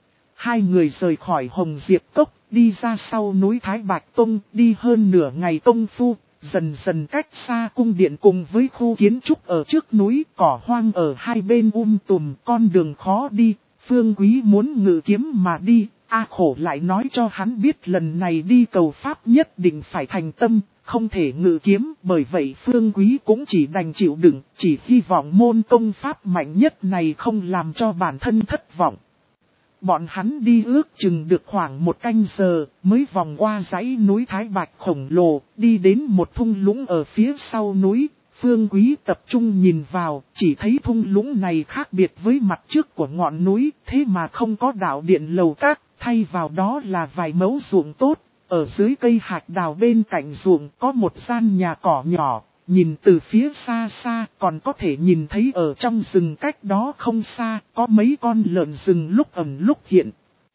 Hai người rời khỏi Hồng Diệp Cốc, đi ra sau núi Thái Bạch Tông, đi hơn nửa ngày công phu, dần dần cách xa cung điện cùng với khu kiến trúc ở trước núi, cỏ hoang ở hai bên um tùm, con đường khó đi. Phương Quý muốn ngự kiếm mà đi, A Khổ lại nói cho hắn biết lần này đi cầu pháp nhất định phải thành tâm, không thể ngự kiếm, bởi vậy Phương Quý cũng chỉ đành chịu đựng, chỉ hy vọng môn công pháp mạnh nhất này không làm cho bản thân thất vọng. Bọn hắn đi ước chừng được khoảng một canh giờ, mới vòng qua dãy núi Thái Bạch khổng lồ, đi đến một thung lũng ở phía sau núi. Phương Quý tập trung nhìn vào, chỉ thấy thung lũng này khác biệt với mặt trước của ngọn núi, thế mà không có đạo điện lầu các, thay vào đó là vài mẫu ruộng tốt. Ở dưới cây hạch đào bên cạnh ruộng có một gian nhà cỏ nhỏ, nhìn từ phía xa xa còn có thể nhìn thấy ở trong rừng cách đó không xa có mấy con lợn rừng lúc ẩn lúc hiện.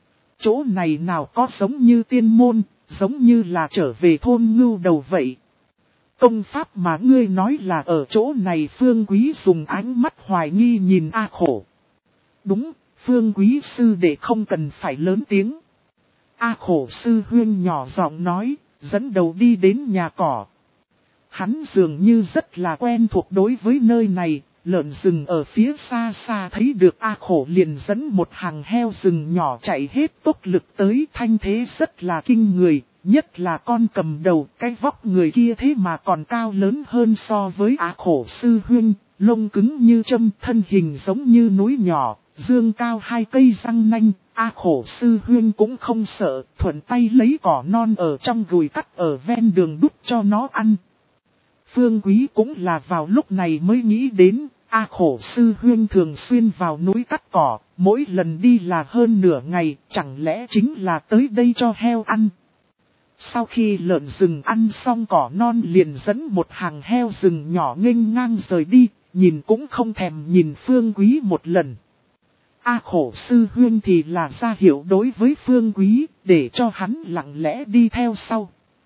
Chỗ này nào có giống như tiên môn, giống như là trở về thôn ngưu đầu vậy. Công pháp mà ngươi nói là ở chỗ này. Phương Quý dùng ánh mắt hoài nghi nhìn A Khổ. Đúng, Phương Quý sư đệ không cần phải lớn tiếng. A Khổ sư huyên nhỏ giọng nói, dẫn đầu đi đến nhà cỏ. Hắn dường như rất là quen thuộc đối với nơi này, lợn rừng ở phía xa xa thấy được A Khổ liền dẫn một hàng heo rừng nhỏ chạy hết tốc lực tới, thanh thế rất là kinh người, nhất là con cầm đầu, cái vóc người kia thế mà còn cao lớn hơn so với A Khổ sư huynh, lông cứng như châm, thân hình giống như núi nhỏ, dương cao hai cây răng nanh. A Khổ sư huynh cũng không sợ, thuận tay lấy cỏ non ở trong gùi cắt ở ven đường đút cho nó ăn. Phương Quý cũng là vào lúc này mới nghĩ đến, A Khổ sư huynh thường xuyên vào núi cắt cỏ, mỗi lần đi là hơn nửa ngày, chẳng lẽ chính là tới đây cho heo ăn. Sau khi lợn rừng ăn xong cỏ non liền dẫn một hàng heo rừng nhỏ nghênh ngang rời đi, nhìn cũng không thèm nhìn Phương Quý một lần. A Khổ sư huynh thì là ra hiệu đối với Phương Quý, để cho hắn lặng lẽ đi theo sau.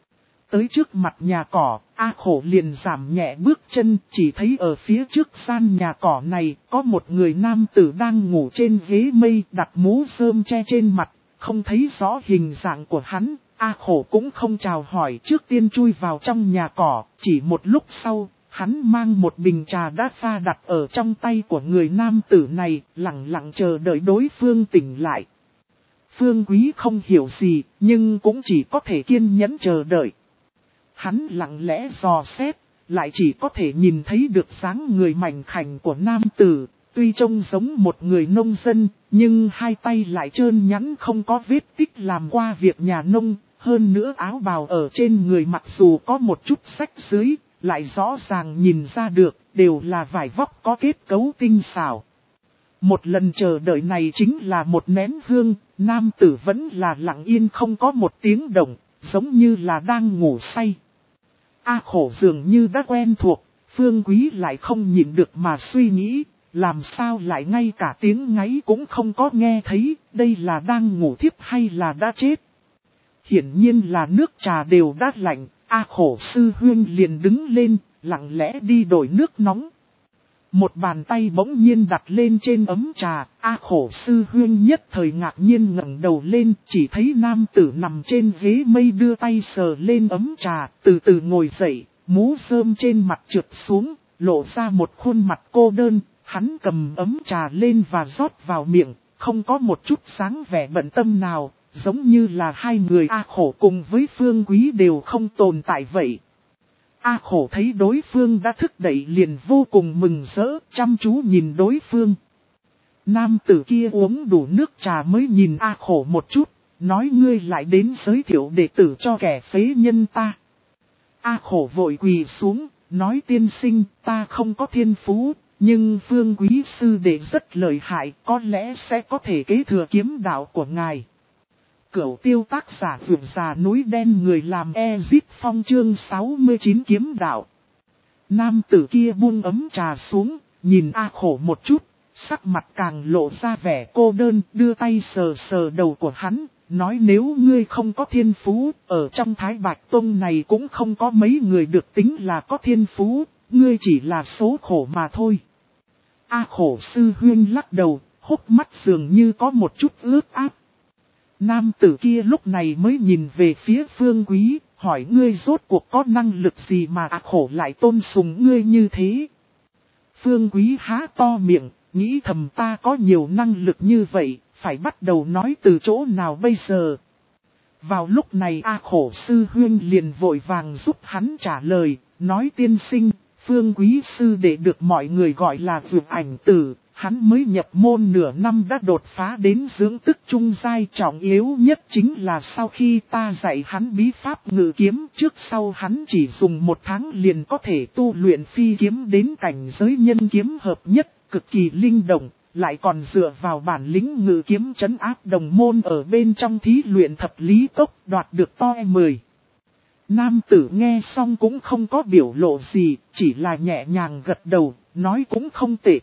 Tới trước mặt nhà cỏ, A Khổ liền giảm nhẹ bước chân, chỉ thấy ở phía trước gian nhà cỏ này, có một người nam tử đang ngủ trên ghế mây, đặt mũ rơm che trên mặt, không thấy rõ hình dạng của hắn. A Khổ cũng không chào hỏi, trước tiên chui vào trong nhà cỏ, chỉ một lúc sau, hắn mang một bình trà đã pha đặt ở trong tay của người nam tử này, lặng lặng chờ đợi đối phương tỉnh lại. Phương Quý không hiểu gì, nhưng cũng chỉ có thể kiên nhẫn chờ đợi. Hắn lặng lẽ dò xét, lại chỉ có thể nhìn thấy được dáng người mảnh khảnh của nam tử, tuy trông giống một người nông dân, nhưng hai tay lại trơn nhẵn không có vết tích làm qua việc nhà nông, hơn nữa áo bào ở trên người mặc dù có một chút rách dưới, lại rõ ràng nhìn ra được, đều là vải vóc có kết cấu tinh xảo. Một lần chờ đợi này chính là một nén hương, nam tử vẫn là lặng yên không có một tiếng động, giống như là đang ngủ say. A Khổ dường như đã quen thuộc, Phương Quý lại không nhịn được mà suy nghĩ, làm sao lại ngay cả tiếng ngáy cũng không có nghe thấy, đây là đang ngủ thiếp hay là đã chết. Hiển nhiên là nước trà đều đã lạnh, A Khổ sư huynh liền đứng lên, lặng lẽ đi đổi nước nóng. Một bàn tay bỗng nhiên đặt lên trên ấm trà, A Khổ sư huynh nhất thời ngạc nhiên ngẩng đầu lên, chỉ thấy nam tử nằm trên ghế mây đưa tay sờ lên ấm trà, từ từ ngồi dậy, mũ rơm trên mặt trượt xuống, lộ ra một khuôn mặt cô đơn, hắn cầm ấm trà lên và rót vào miệng, không có một chút sáng vẻ bận tâm nào, giống như là hai người A Khổ cùng với Phương Quý đều không tồn tại vậy. A Khổ thấy đối phương đã thức dậy liền vô cùng mừng rỡ, chăm chú nhìn đối phương. Nam tử kia uống đủ nước trà mới nhìn A Khổ một chút, nói ngươi lại đến giới thiệu đệ tử cho kẻ phế nhân ta. A Khổ vội quỳ xuống, nói tiên sinh ta không có thiên phú, nhưng Phương quý sư đệ rất lợi hại, có lẽ sẽ có thể kế thừa kiếm đạo của ngài. Cửu tiêu tác giả vượt già núi đen người làm Ezit Phong chương sáu mươi chín kiếm đạo. Nam tử kia buông ấm trà xuống, nhìn A Khổ một chút, sắc mặt càng lộ ra vẻ cô đơn, đưa tay sờ sờ đầu của hắn, nói nếu ngươi không có thiên phú, ở trong Thái Bạch Tông này cũng không có mấy người được tính là có thiên phú, ngươi chỉ là số khổ mà thôi. A Khổ sư huynh lắc đầu, hốc mắt dường như có một chút ướt át. Nam tử kia lúc này mới nhìn về phía Phương Quý, hỏi ngươi rốt cuộc có năng lực gì mà A Khổ lại tôn sùng ngươi như thế. Phương Quý há to miệng, nghĩ thầm ta có nhiều năng lực như vậy, phải bắt đầu nói từ chỗ nào bây giờ. Vào lúc này A Khổ sư huynh liền vội vàng giúp hắn trả lời, nói tiên sinh, Phương quý sư đệ được mọi người gọi là vượt ảnh tử, hắn mới nhập môn nửa năm đã đột phá đến dưỡng tức trung giai, trọng yếu nhất chính là sau khi ta dạy hắn bí pháp ngự kiếm, trước sau hắn chỉ dùng một tháng liền có thể tu luyện phi kiếm đến cảnh giới nhân kiếm hợp nhất, cực kỳ linh động, lại còn dựa vào bản lĩnh ngự kiếm trấn áp đồng môn ở bên trong thí luyện thập lý cốc, đoạt được to mười. Nam tử nghe xong cũng không có biểu lộ gì, chỉ là nhẹ nhàng gật đầu, nói cũng không tệ.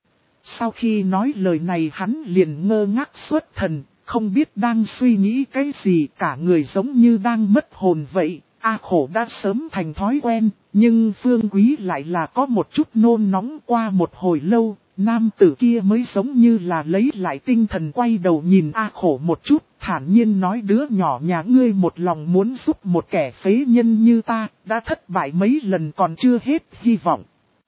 Sau khi nói lời này hắn liền ngơ ngác xuất thần, không biết đang suy nghĩ cái gì, cả người giống như đang mất hồn vậy. A Khổ đã sớm thành thói quen, nhưng Phương Quý lại là có một chút nôn nóng. Qua một hồi lâu, nam tử kia mới giống như là lấy lại tinh thần, quay đầu nhìn A Khổ một chút, thản nhiên nói đứa nhỏ nhà ngươi một lòng muốn giúp một kẻ phế nhân như ta, đã thất bại mấy lần còn chưa hết hy vọng.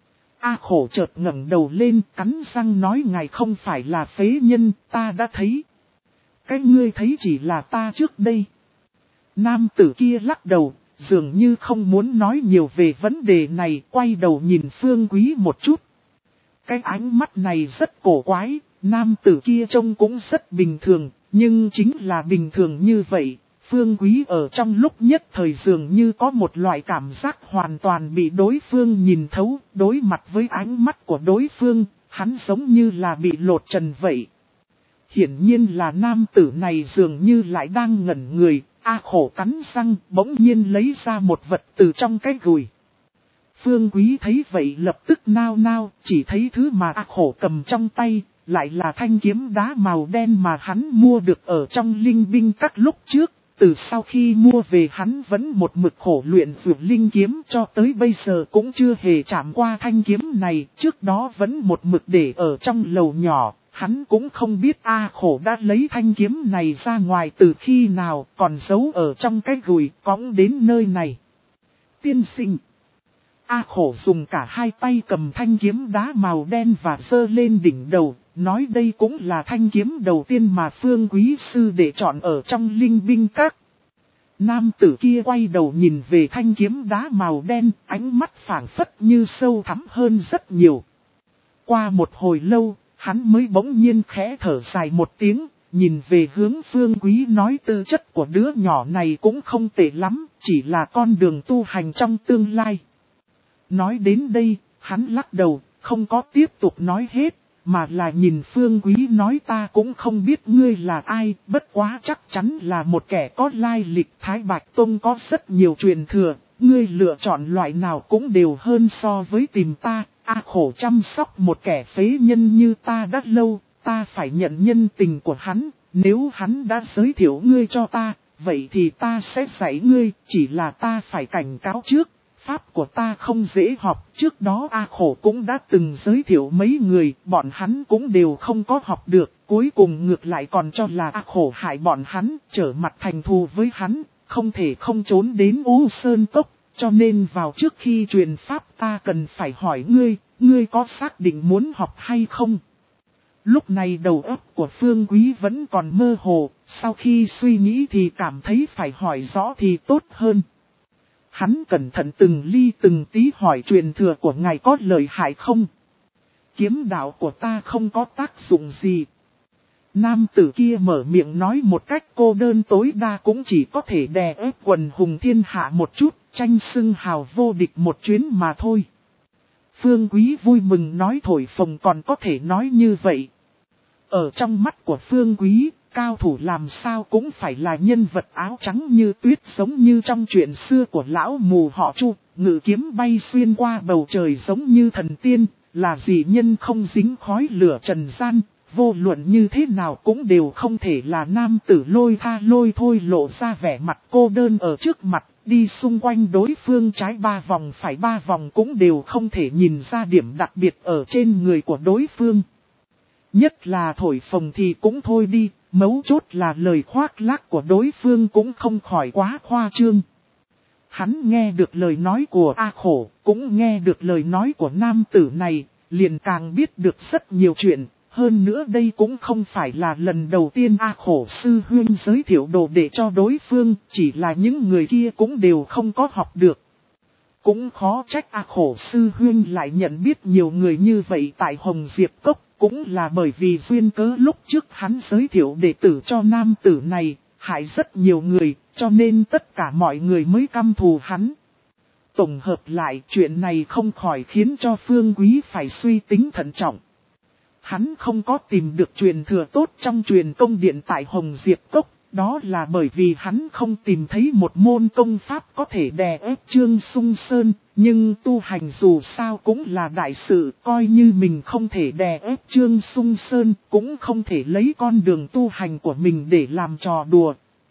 A Khổ chợt ngẩng đầu lên, cắn răng nói ngài không phải là phế nhân, ta đã thấy. Cái ngươi thấy chỉ là ta trước đây. Nam tử kia lắc đầu, dường như không muốn nói nhiều về vấn đề này, quay đầu nhìn Phương Quý một chút. Cái ánh mắt này rất cổ quái, nam tử kia trông cũng rất bình thường, nhưng chính là bình thường như vậy. Phương Quý ở trong lúc nhất thời dường như có một loại cảm giác hoàn toàn bị đối phương nhìn thấu, đối mặt với ánh mắt của đối phương, hắn giống như là bị lột trần vậy. Hiển nhiên là nam tử này dường như lại đang ngẩn người, A Khổ cắn răng bỗng nhiên lấy ra một vật từ trong cái gùi. Phương Quý thấy vậy lập tức nao nao, chỉ thấy thứ mà A Khổ cầm trong tay, lại là thanh kiếm đá màu đen mà hắn mua được ở trong linh binh các lúc trước. Từ sau khi mua về hắn vẫn một mực khổ luyện dược linh kiếm cho tới bây giờ cũng chưa hề chạm qua thanh kiếm này, trước đó vẫn một mực để ở trong lầu nhỏ, hắn cũng không biết A Khổ đã lấy thanh kiếm này ra ngoài từ khi nào, còn giấu ở trong cái gùi cõng đến nơi này. Tiên sinh. A Khổ dùng cả hai tay cầm thanh kiếm đá màu đen và giơ lên đỉnh đầu, nói đây cũng là thanh kiếm đầu tiên mà Phương quý sư để chọn ở trong linh binh các. Nam tử kia quay đầu nhìn về thanh kiếm đá màu đen, ánh mắt phảng phất như sâu thẳm hơn rất nhiều. Qua một hồi lâu, hắn mới bỗng nhiên khẽ thở dài một tiếng, nhìn về hướng Phương Quý nói tư chất của đứa nhỏ này cũng không tệ lắm, chỉ là con đường tu hành trong tương lai. Nói đến đây, hắn lắc đầu, không có tiếp tục nói hết, mà là nhìn Phương Quý nói ta cũng không biết ngươi là ai, bất quá chắc chắn là một kẻ có lai lịch. Thái Bạch Tông có rất nhiều truyền thừa, ngươi lựa chọn loại nào cũng đều hơn so với tìm ta. A Khổ chăm sóc một kẻ phế nhân như ta đã lâu, ta phải nhận nhân tình của hắn, nếu hắn đã giới thiệu ngươi cho ta, vậy thì ta sẽ dạy ngươi, chỉ là ta phải cảnh cáo trước. Pháp của ta không dễ học, trước đó A Khổ cũng đã từng giới thiệu mấy người, bọn hắn cũng đều không có học được, cuối cùng ngược lại còn cho là A Khổ hại bọn hắn, trở mặt thành thù với hắn, không thể không trốn đến U Sơn Cốc, cho nên vào trước khi truyền Pháp ta cần phải hỏi ngươi, ngươi có xác định muốn học hay không? Lúc này đầu óc của Phương Quý vẫn còn mơ hồ, sau khi suy nghĩ thì cảm thấy phải hỏi rõ thì tốt hơn. Hắn cẩn thận từng ly từng tí hỏi truyền thừa của ngài có lợi hại không? Kiếm đạo của ta không có tác dụng gì. Nam tử kia mở miệng nói một cách cô đơn tối đa cũng chỉ có thể đè ép quần hùng thiên hạ một chút, tranh xưng hào vô địch một chuyến mà thôi. Phương Quý vui mừng nói thổi phồng còn có thể nói như vậy. Ở trong mắt của Phương Quý, cao thủ làm sao cũng phải là nhân vật áo trắng như tuyết, giống như trong chuyện xưa của lão mù họ Chu, ngự kiếm bay xuyên qua bầu trời giống như thần tiên, là dị nhân không dính khói lửa trần gian, vô luận như thế nào cũng đều không thể là nam tử lôi tha lôi thôi lộ ra vẻ mặt cô đơn ở trước mặt, đi xung quanh đối phương trái ba vòng phải ba vòng cũng đều không thể nhìn ra điểm đặc biệt ở trên người của đối phương. Nhất là thổi phồng thì cũng thôi đi, mấu chốt là lời khoác lác của đối phương cũng không khỏi quá khoa trương. Hắn nghe được lời nói của A Khổ, cũng nghe được lời nói của nam tử này, liền càng biết được rất nhiều chuyện. Hơn nữa đây cũng không phải là lần đầu tiên A Khổ sư huynh giới thiệu đồ để cho đối phương, chỉ là những người kia cũng đều không có học được. Cũng khó trách A Khổ sư huynh lại nhận biết nhiều người như vậy tại Hồng Diệp Cốc, cũng là bởi vì duyên cớ lúc trước hắn giới thiệu đệ tử cho nam tử này, hại rất nhiều người, cho nên tất cả mọi người mới căm thù hắn. Tổng hợp lại chuyện này không khỏi khiến cho Phương Quý phải suy tính thận trọng. Hắn không có tìm được truyền thừa tốt trong truyền công điện tại Hồng Diệp Cốc, đó là bởi vì hắn không tìm thấy một môn công pháp có thể đè ép Trương Sung Sơn, nhưng tu hành dù sao cũng là đại sự, coi như mình không thể đè ép Trương Sung Sơn, cũng không thể lấy con đường tu hành của mình để làm trò đùa.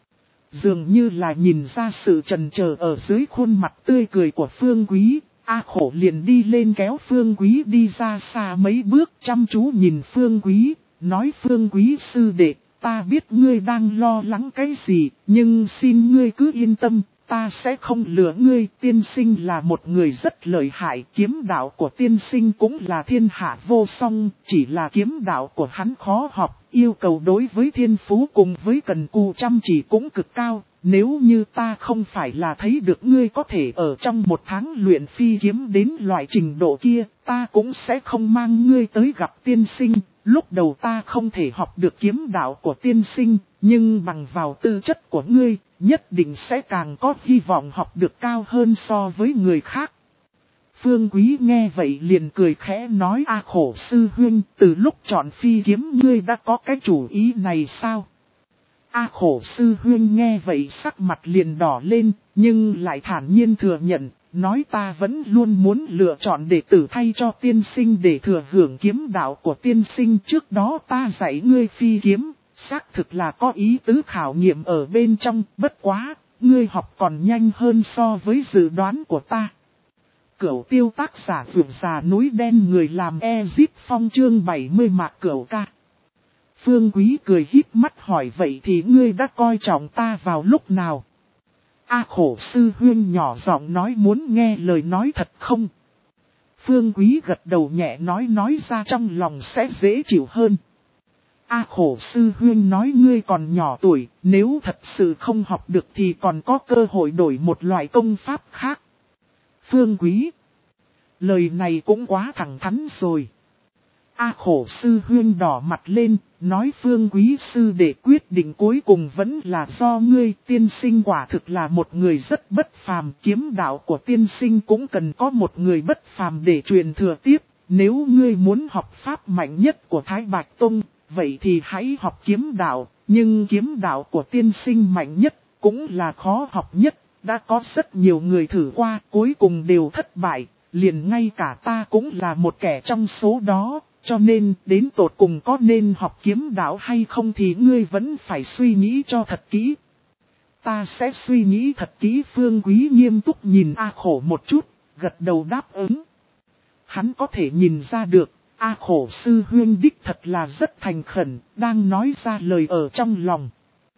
Dường như là nhìn ra sự chần chờ ở dưới khuôn mặt tươi cười của Phương Quý. A Khổ liền đi lên kéo Phương Quý đi ra xa mấy bước, chăm chú nhìn Phương Quý, nói Phương Quý sư đệ, ta biết ngươi đang lo lắng cái gì, nhưng xin ngươi cứ yên tâm, ta sẽ không lừa ngươi. Tiên sinh là một người rất lợi hại, kiếm đạo của tiên sinh cũng là thiên hạ vô song, chỉ là kiếm đạo của hắn khó học, yêu cầu đối với thiên phú cùng với cần cù chăm chỉ cũng cực cao. Nếu như ta không phải là thấy được ngươi có thể ở trong một tháng luyện phi kiếm đến loại trình độ kia, ta cũng sẽ không mang ngươi tới gặp tiên sinh. Lúc đầu ta không thể học được kiếm đạo của tiên sinh, nhưng bằng vào tư chất của ngươi, nhất định sẽ càng có hy vọng học được cao hơn so với người khác. Phương Quý nghe vậy liền cười khẽ nói A Khổ sư huynh, từ lúc chọn phi kiếm ngươi đã có cái chủ ý này sao? A Khổ sư huynh nghe vậy sắc mặt liền đỏ lên, nhưng lại thản nhiên thừa nhận, nói ta vẫn luôn muốn lựa chọn đệ tử thay cho tiên sinh để thừa hưởng kiếm đạo của tiên sinh. Trước đó ta dạy ngươi phi kiếm, xác thực là có ý tứ khảo nghiệm ở bên trong, bất quá, ngươi học còn nhanh hơn so với dự đoán của ta. Cửu tiêu tác giả vượt già núi đen người làm Ezip Phong chương bảy mươi mạc cửu ca. Phương Quý cười híp mắt hỏi vậy thì ngươi đã coi trọng ta vào lúc nào? A Khổ sư huynh nhỏ giọng nói muốn nghe lời nói thật không? Phương Quý gật đầu nhẹ nói nói ra trong lòng sẽ dễ chịu hơn. A Khổ sư huynh nói ngươi còn nhỏ tuổi, nếu thật sự không học được thì còn có cơ hội đổi một loại công pháp khác. Phương Quý, lời này cũng quá thẳng thắn rồi. A Khổ sư huynh đỏ mặt lên, nói Phương Quý sư đệ quyết định cuối cùng vẫn là do ngươi. Tiên sinh quả thực là một người rất bất phàm, kiếm đạo của tiên sinh cũng cần có một người bất phàm để truyền thừa tiếp. Nếu ngươi muốn học pháp mạnh nhất của Thái Bạch Tông, vậy thì hãy học kiếm đạo, nhưng kiếm đạo của tiên sinh mạnh nhất, cũng là khó học nhất. Đã có rất nhiều người thử qua, cuối cùng đều thất bại, liền ngay cả ta cũng là một kẻ trong số đó. Cho nên, đến tột cùng có nên học kiếm đạo hay không thì ngươi vẫn phải suy nghĩ cho thật kỹ. Ta sẽ suy nghĩ thật kỹ. Phương Quý nghiêm túc nhìn A Khổ một chút, gật đầu đáp ứng. Hắn có thể nhìn ra được, A Khổ sư huynh đích thật là rất thành khẩn, đang nói ra lời ở trong lòng.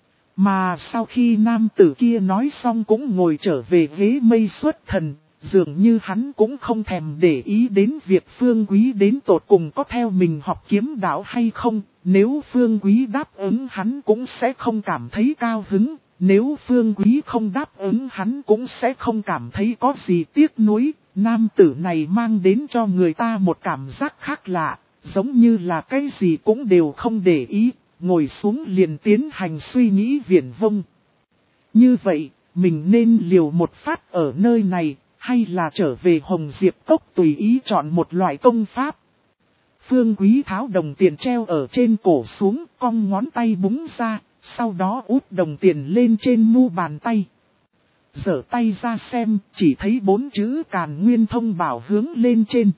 Mà sau khi nam tử kia nói xong cũng ngồi trở về ghế mây xuất thần. Dường như hắn cũng không thèm để ý đến việc Phương Quý đến tột cùng có theo mình học kiếm đạo hay không. Nếu Phương Quý đáp ứng hắn cũng sẽ không cảm thấy cao hứng. Nếu Phương Quý không đáp ứng hắn cũng sẽ không cảm thấy có gì tiếc nuối. Nam tử này mang đến cho người ta một cảm giác khác lạ, giống như là cái gì cũng đều không để ý. ngồi xuống liền tiến hành suy nghĩ viển vông. Như vậy, mình nên liều một phát ở nơi này, hay là trở về Hồng Diệp Cốc tùy ý chọn một loại công pháp. Phương Quý tháo đồng tiền treo ở trên cổ xuống, cong ngón tay búng ra, sau đó út đồng tiền lên trên mu bàn tay. Giở tay ra xem, chỉ thấy bốn chữ Càn Nguyên Thông Bảo hướng lên trên.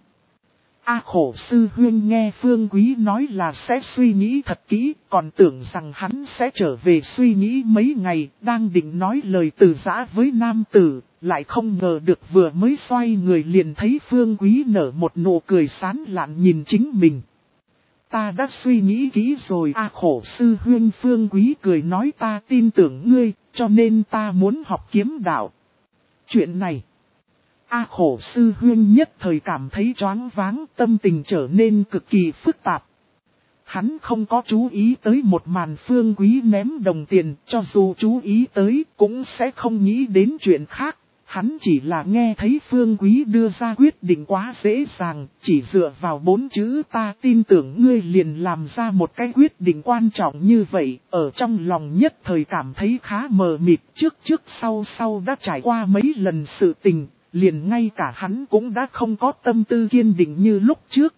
A Khổ sư huynh nghe Phương Quý nói là sẽ suy nghĩ thật kỹ, còn tưởng rằng hắn sẽ trở về suy nghĩ mấy ngày, đang định nói lời từ giã với nam tử, lại không ngờ được vừa mới xoay người liền thấy Phương Quý nở một nụ cười sán lạn nhìn chính mình. Ta đã suy nghĩ kỹ rồi. A Khổ sư huynh, Phương Quý cười nói, ta tin tưởng ngươi, cho nên ta muốn học kiếm đạo. Chuyện này, A Khổ sư huynh nhất thời cảm thấy choáng váng, tâm tình trở nên cực kỳ phức tạp. Hắn không có chú ý tới một màn Phương Quý ném đồng tiền, cho dù chú ý tới cũng sẽ không nghĩ đến chuyện khác. Hắn chỉ là nghe thấy Phương Quý đưa ra quyết định quá dễ dàng, chỉ dựa vào bốn chữ ta tin tưởng ngươi liền làm ra một cái quyết định quan trọng như vậy, ở trong lòng nhất thời cảm thấy khá mờ mịt, trước trước sau sau đã trải qua mấy lần sự tình, liền ngay cả hắn cũng đã không có tâm tư kiên định như lúc trước.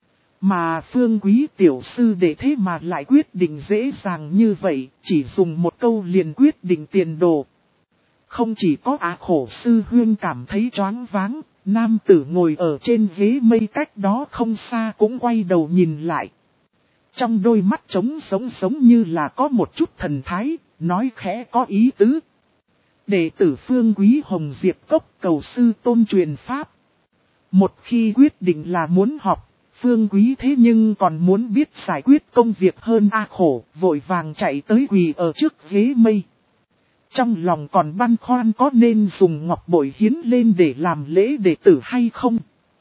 Mà Phương Quý tiểu sư để thế mà lại quyết định dễ dàng như vậy, chỉ dùng một câu liền quyết định tiền đồ. Không chỉ có A Khổ sư huynh cảm thấy choáng váng, nam tử ngồi ở trên ghế mây cách đó không xa cũng quay đầu nhìn lại. Trong đôi mắt trống sống sống như là có một chút thần thái, nói khẽ có ý tứ. Đệ tử Phương Quý Hồng Diệp Cốc cầu sư tôn truyền pháp. Một khi quyết định là muốn học, Phương Quý thế nhưng còn muốn biết giải quyết công việc hơn A Khổ, vội vàng chạy tới quỳ ở trước ghế mây. Trong lòng còn băn khoăn có nên dùng ngọc bội hiến lên để làm lễ đệ tử hay không.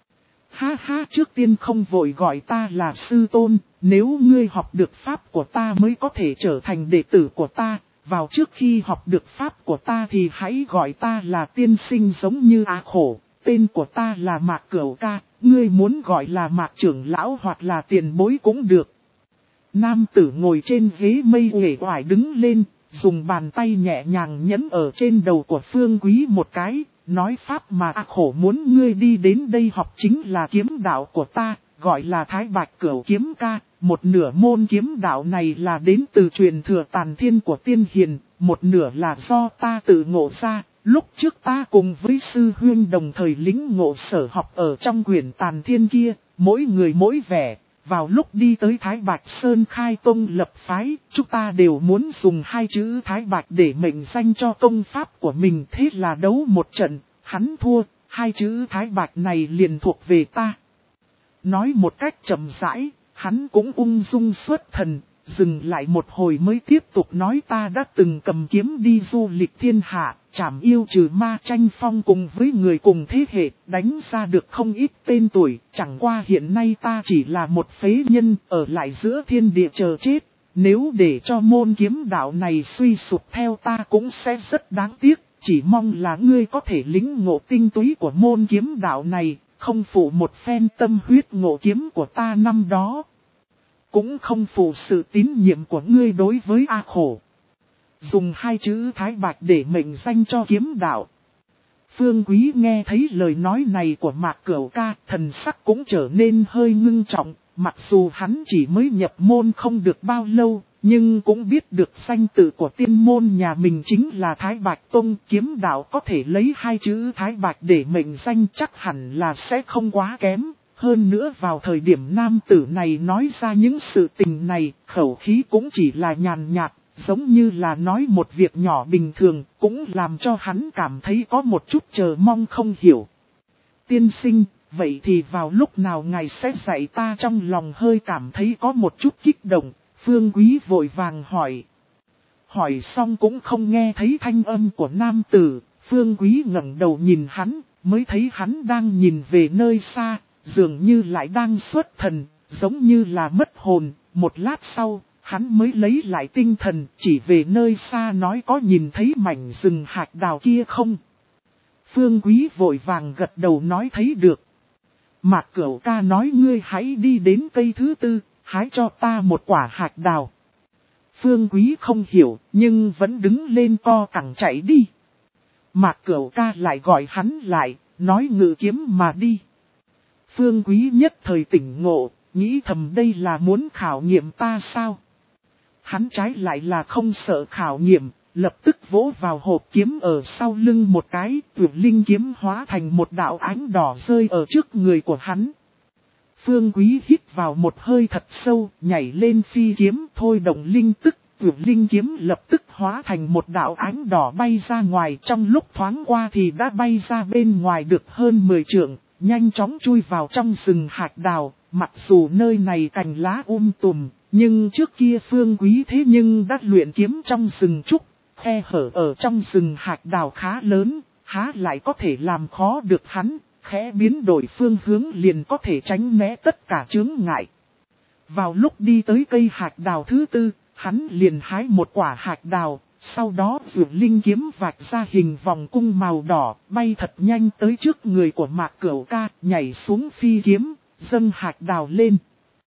Ha ha, trước tiên không vội gọi ta là sư tôn, nếu ngươi học được pháp của ta mới có thể trở thành đệ tử của ta. Vào trước khi học được pháp của ta thì hãy gọi ta là tiên sinh giống như A Khổ, tên của ta là Mạc Cửu Ca, ngươi muốn gọi là Mạc trưởng lão hoặc là tiền bối cũng được. Nam tử ngồi trên ghế mây uể oải đứng lên, dùng bàn tay nhẹ nhàng nhấn ở trên đầu của Phương Quý một cái, nói pháp mà A Khổ muốn ngươi đi đến đây học chính là kiếm đạo của ta, gọi là Thái Bạch Cửu Kiếm Ca. Một nửa môn kiếm đạo này là đến từ truyền thừa Tàn Thiên của tiên hiền, một nửa là do ta tự ngộ ra. Lúc trước ta cùng với sư huynh đồng thời lĩnh ngộ sở học ở trong quyển Tàn Thiên kia, mỗi người mỗi vẻ. Vào lúc đi tới Thái Bạch Sơn khai tông lập phái, chúng ta đều muốn dùng hai chữ Thái Bạch để mệnh danh cho công pháp của mình. Thế là đấu một trận, hắn thua, hai chữ Thái Bạch này liền thuộc về ta. Nói một cách chậm rãi, hắn cũng ung dung xuất thần, dừng lại một hồi mới tiếp tục nói, ta đã từng cầm kiếm đi du lịch thiên hạ, trảm yêu trừ ma tranh phong cùng với người cùng thế hệ, đánh ra được không ít tên tuổi, chẳng qua hiện nay ta chỉ là một phế nhân ở lại giữa thiên địa chờ chết. Nếu để cho môn kiếm đạo này suy sụp theo ta cũng sẽ rất đáng tiếc, chỉ mong là ngươi có thể lĩnh ngộ tinh túy của môn kiếm đạo này, không phụ một phen tâm huyết ngộ kiếm của ta năm đó. Cũng không phụ sự tín nhiệm của ngươi đối với A Khổ. Dùng hai chữ Thái Bạch để mệnh danh cho kiếm đạo. Phương Quý nghe thấy lời nói này của Mạc Cửu Ca, thần sắc cũng trở nên hơi ngưng trọng. Mặc dù hắn chỉ mới nhập môn không được bao lâu, nhưng cũng biết được danh tự của tiên môn nhà mình chính là Thái Bạch Tông. Kiếm đạo có thể lấy hai chữ Thái Bạch để mệnh danh chắc hẳn là sẽ không quá kém. Hơn nữa vào thời điểm nam tử này nói ra những sự tình này, khẩu khí cũng chỉ là nhàn nhạt, giống như là nói một việc nhỏ bình thường, cũng làm cho hắn cảm thấy có một chút chờ mong không hiểu. Tiên sinh, vậy thì vào lúc nào ngài sẽ dạy ta? Trong lòng hơi cảm thấy có một chút kích động, Phương Quý vội vàng hỏi. Hỏi xong cũng không nghe thấy thanh âm của nam tử, Phương Quý ngẩng đầu nhìn hắn, mới thấy hắn đang nhìn về nơi xa. Dường như lại đang xuất thần, giống như là mất hồn. Một lát sau, hắn mới lấy lại tinh thần, chỉ về nơi xa nói, có nhìn thấy mảnh rừng hạch đào kia không? Phương Quý vội vàng gật đầu nói thấy được. Mạc Cửu Ca nói, ngươi hãy đi đến cây thứ tư, hái cho ta một quả hạch đào. Phương Quý không hiểu, nhưng vẫn đứng lên co cẳng chạy đi. Mạc Cửu Ca lại gọi hắn lại, nói ngự kiếm mà đi. Phương Quý nhất thời tỉnh ngộ, nghĩ thầm đây là muốn khảo nghiệm ta sao? Hắn trái lại là không sợ khảo nghiệm, lập tức vỗ vào hộp kiếm ở sau lưng một cái, tuyệt linh kiếm hóa thành một đạo ánh đỏ rơi ở trước người của hắn. Phương Quý hít vào một hơi thật sâu, nhảy lên phi kiếm, thôi động linh tức, tuyệt linh kiếm lập tức hóa thành một đạo ánh đỏ bay ra ngoài, trong lúc thoáng qua thì đã bay ra bên ngoài được hơn mười trượng, nhanh chóng chui vào trong rừng hạt đào. Mặc dù nơi này cành lá um tùm, nhưng trước kia Phương Quý thế nhưng đã luyện kiếm trong rừng trúc, khe hở ở trong rừng hạt đào khá lớn, há lại có thể làm khó được hắn, khẽ biến đổi phương hướng liền có thể tránh né tất cả chướng ngại. Vào lúc đi tới cây hạt đào thứ tư, hắn liền hái một quả hạt đào, sau đó vượt linh kiếm vạch ra hình vòng cung màu đỏ, bay thật nhanh tới trước người của Mạc Cửu Ca, nhảy xuống phi kiếm, dâng hạt đào lên.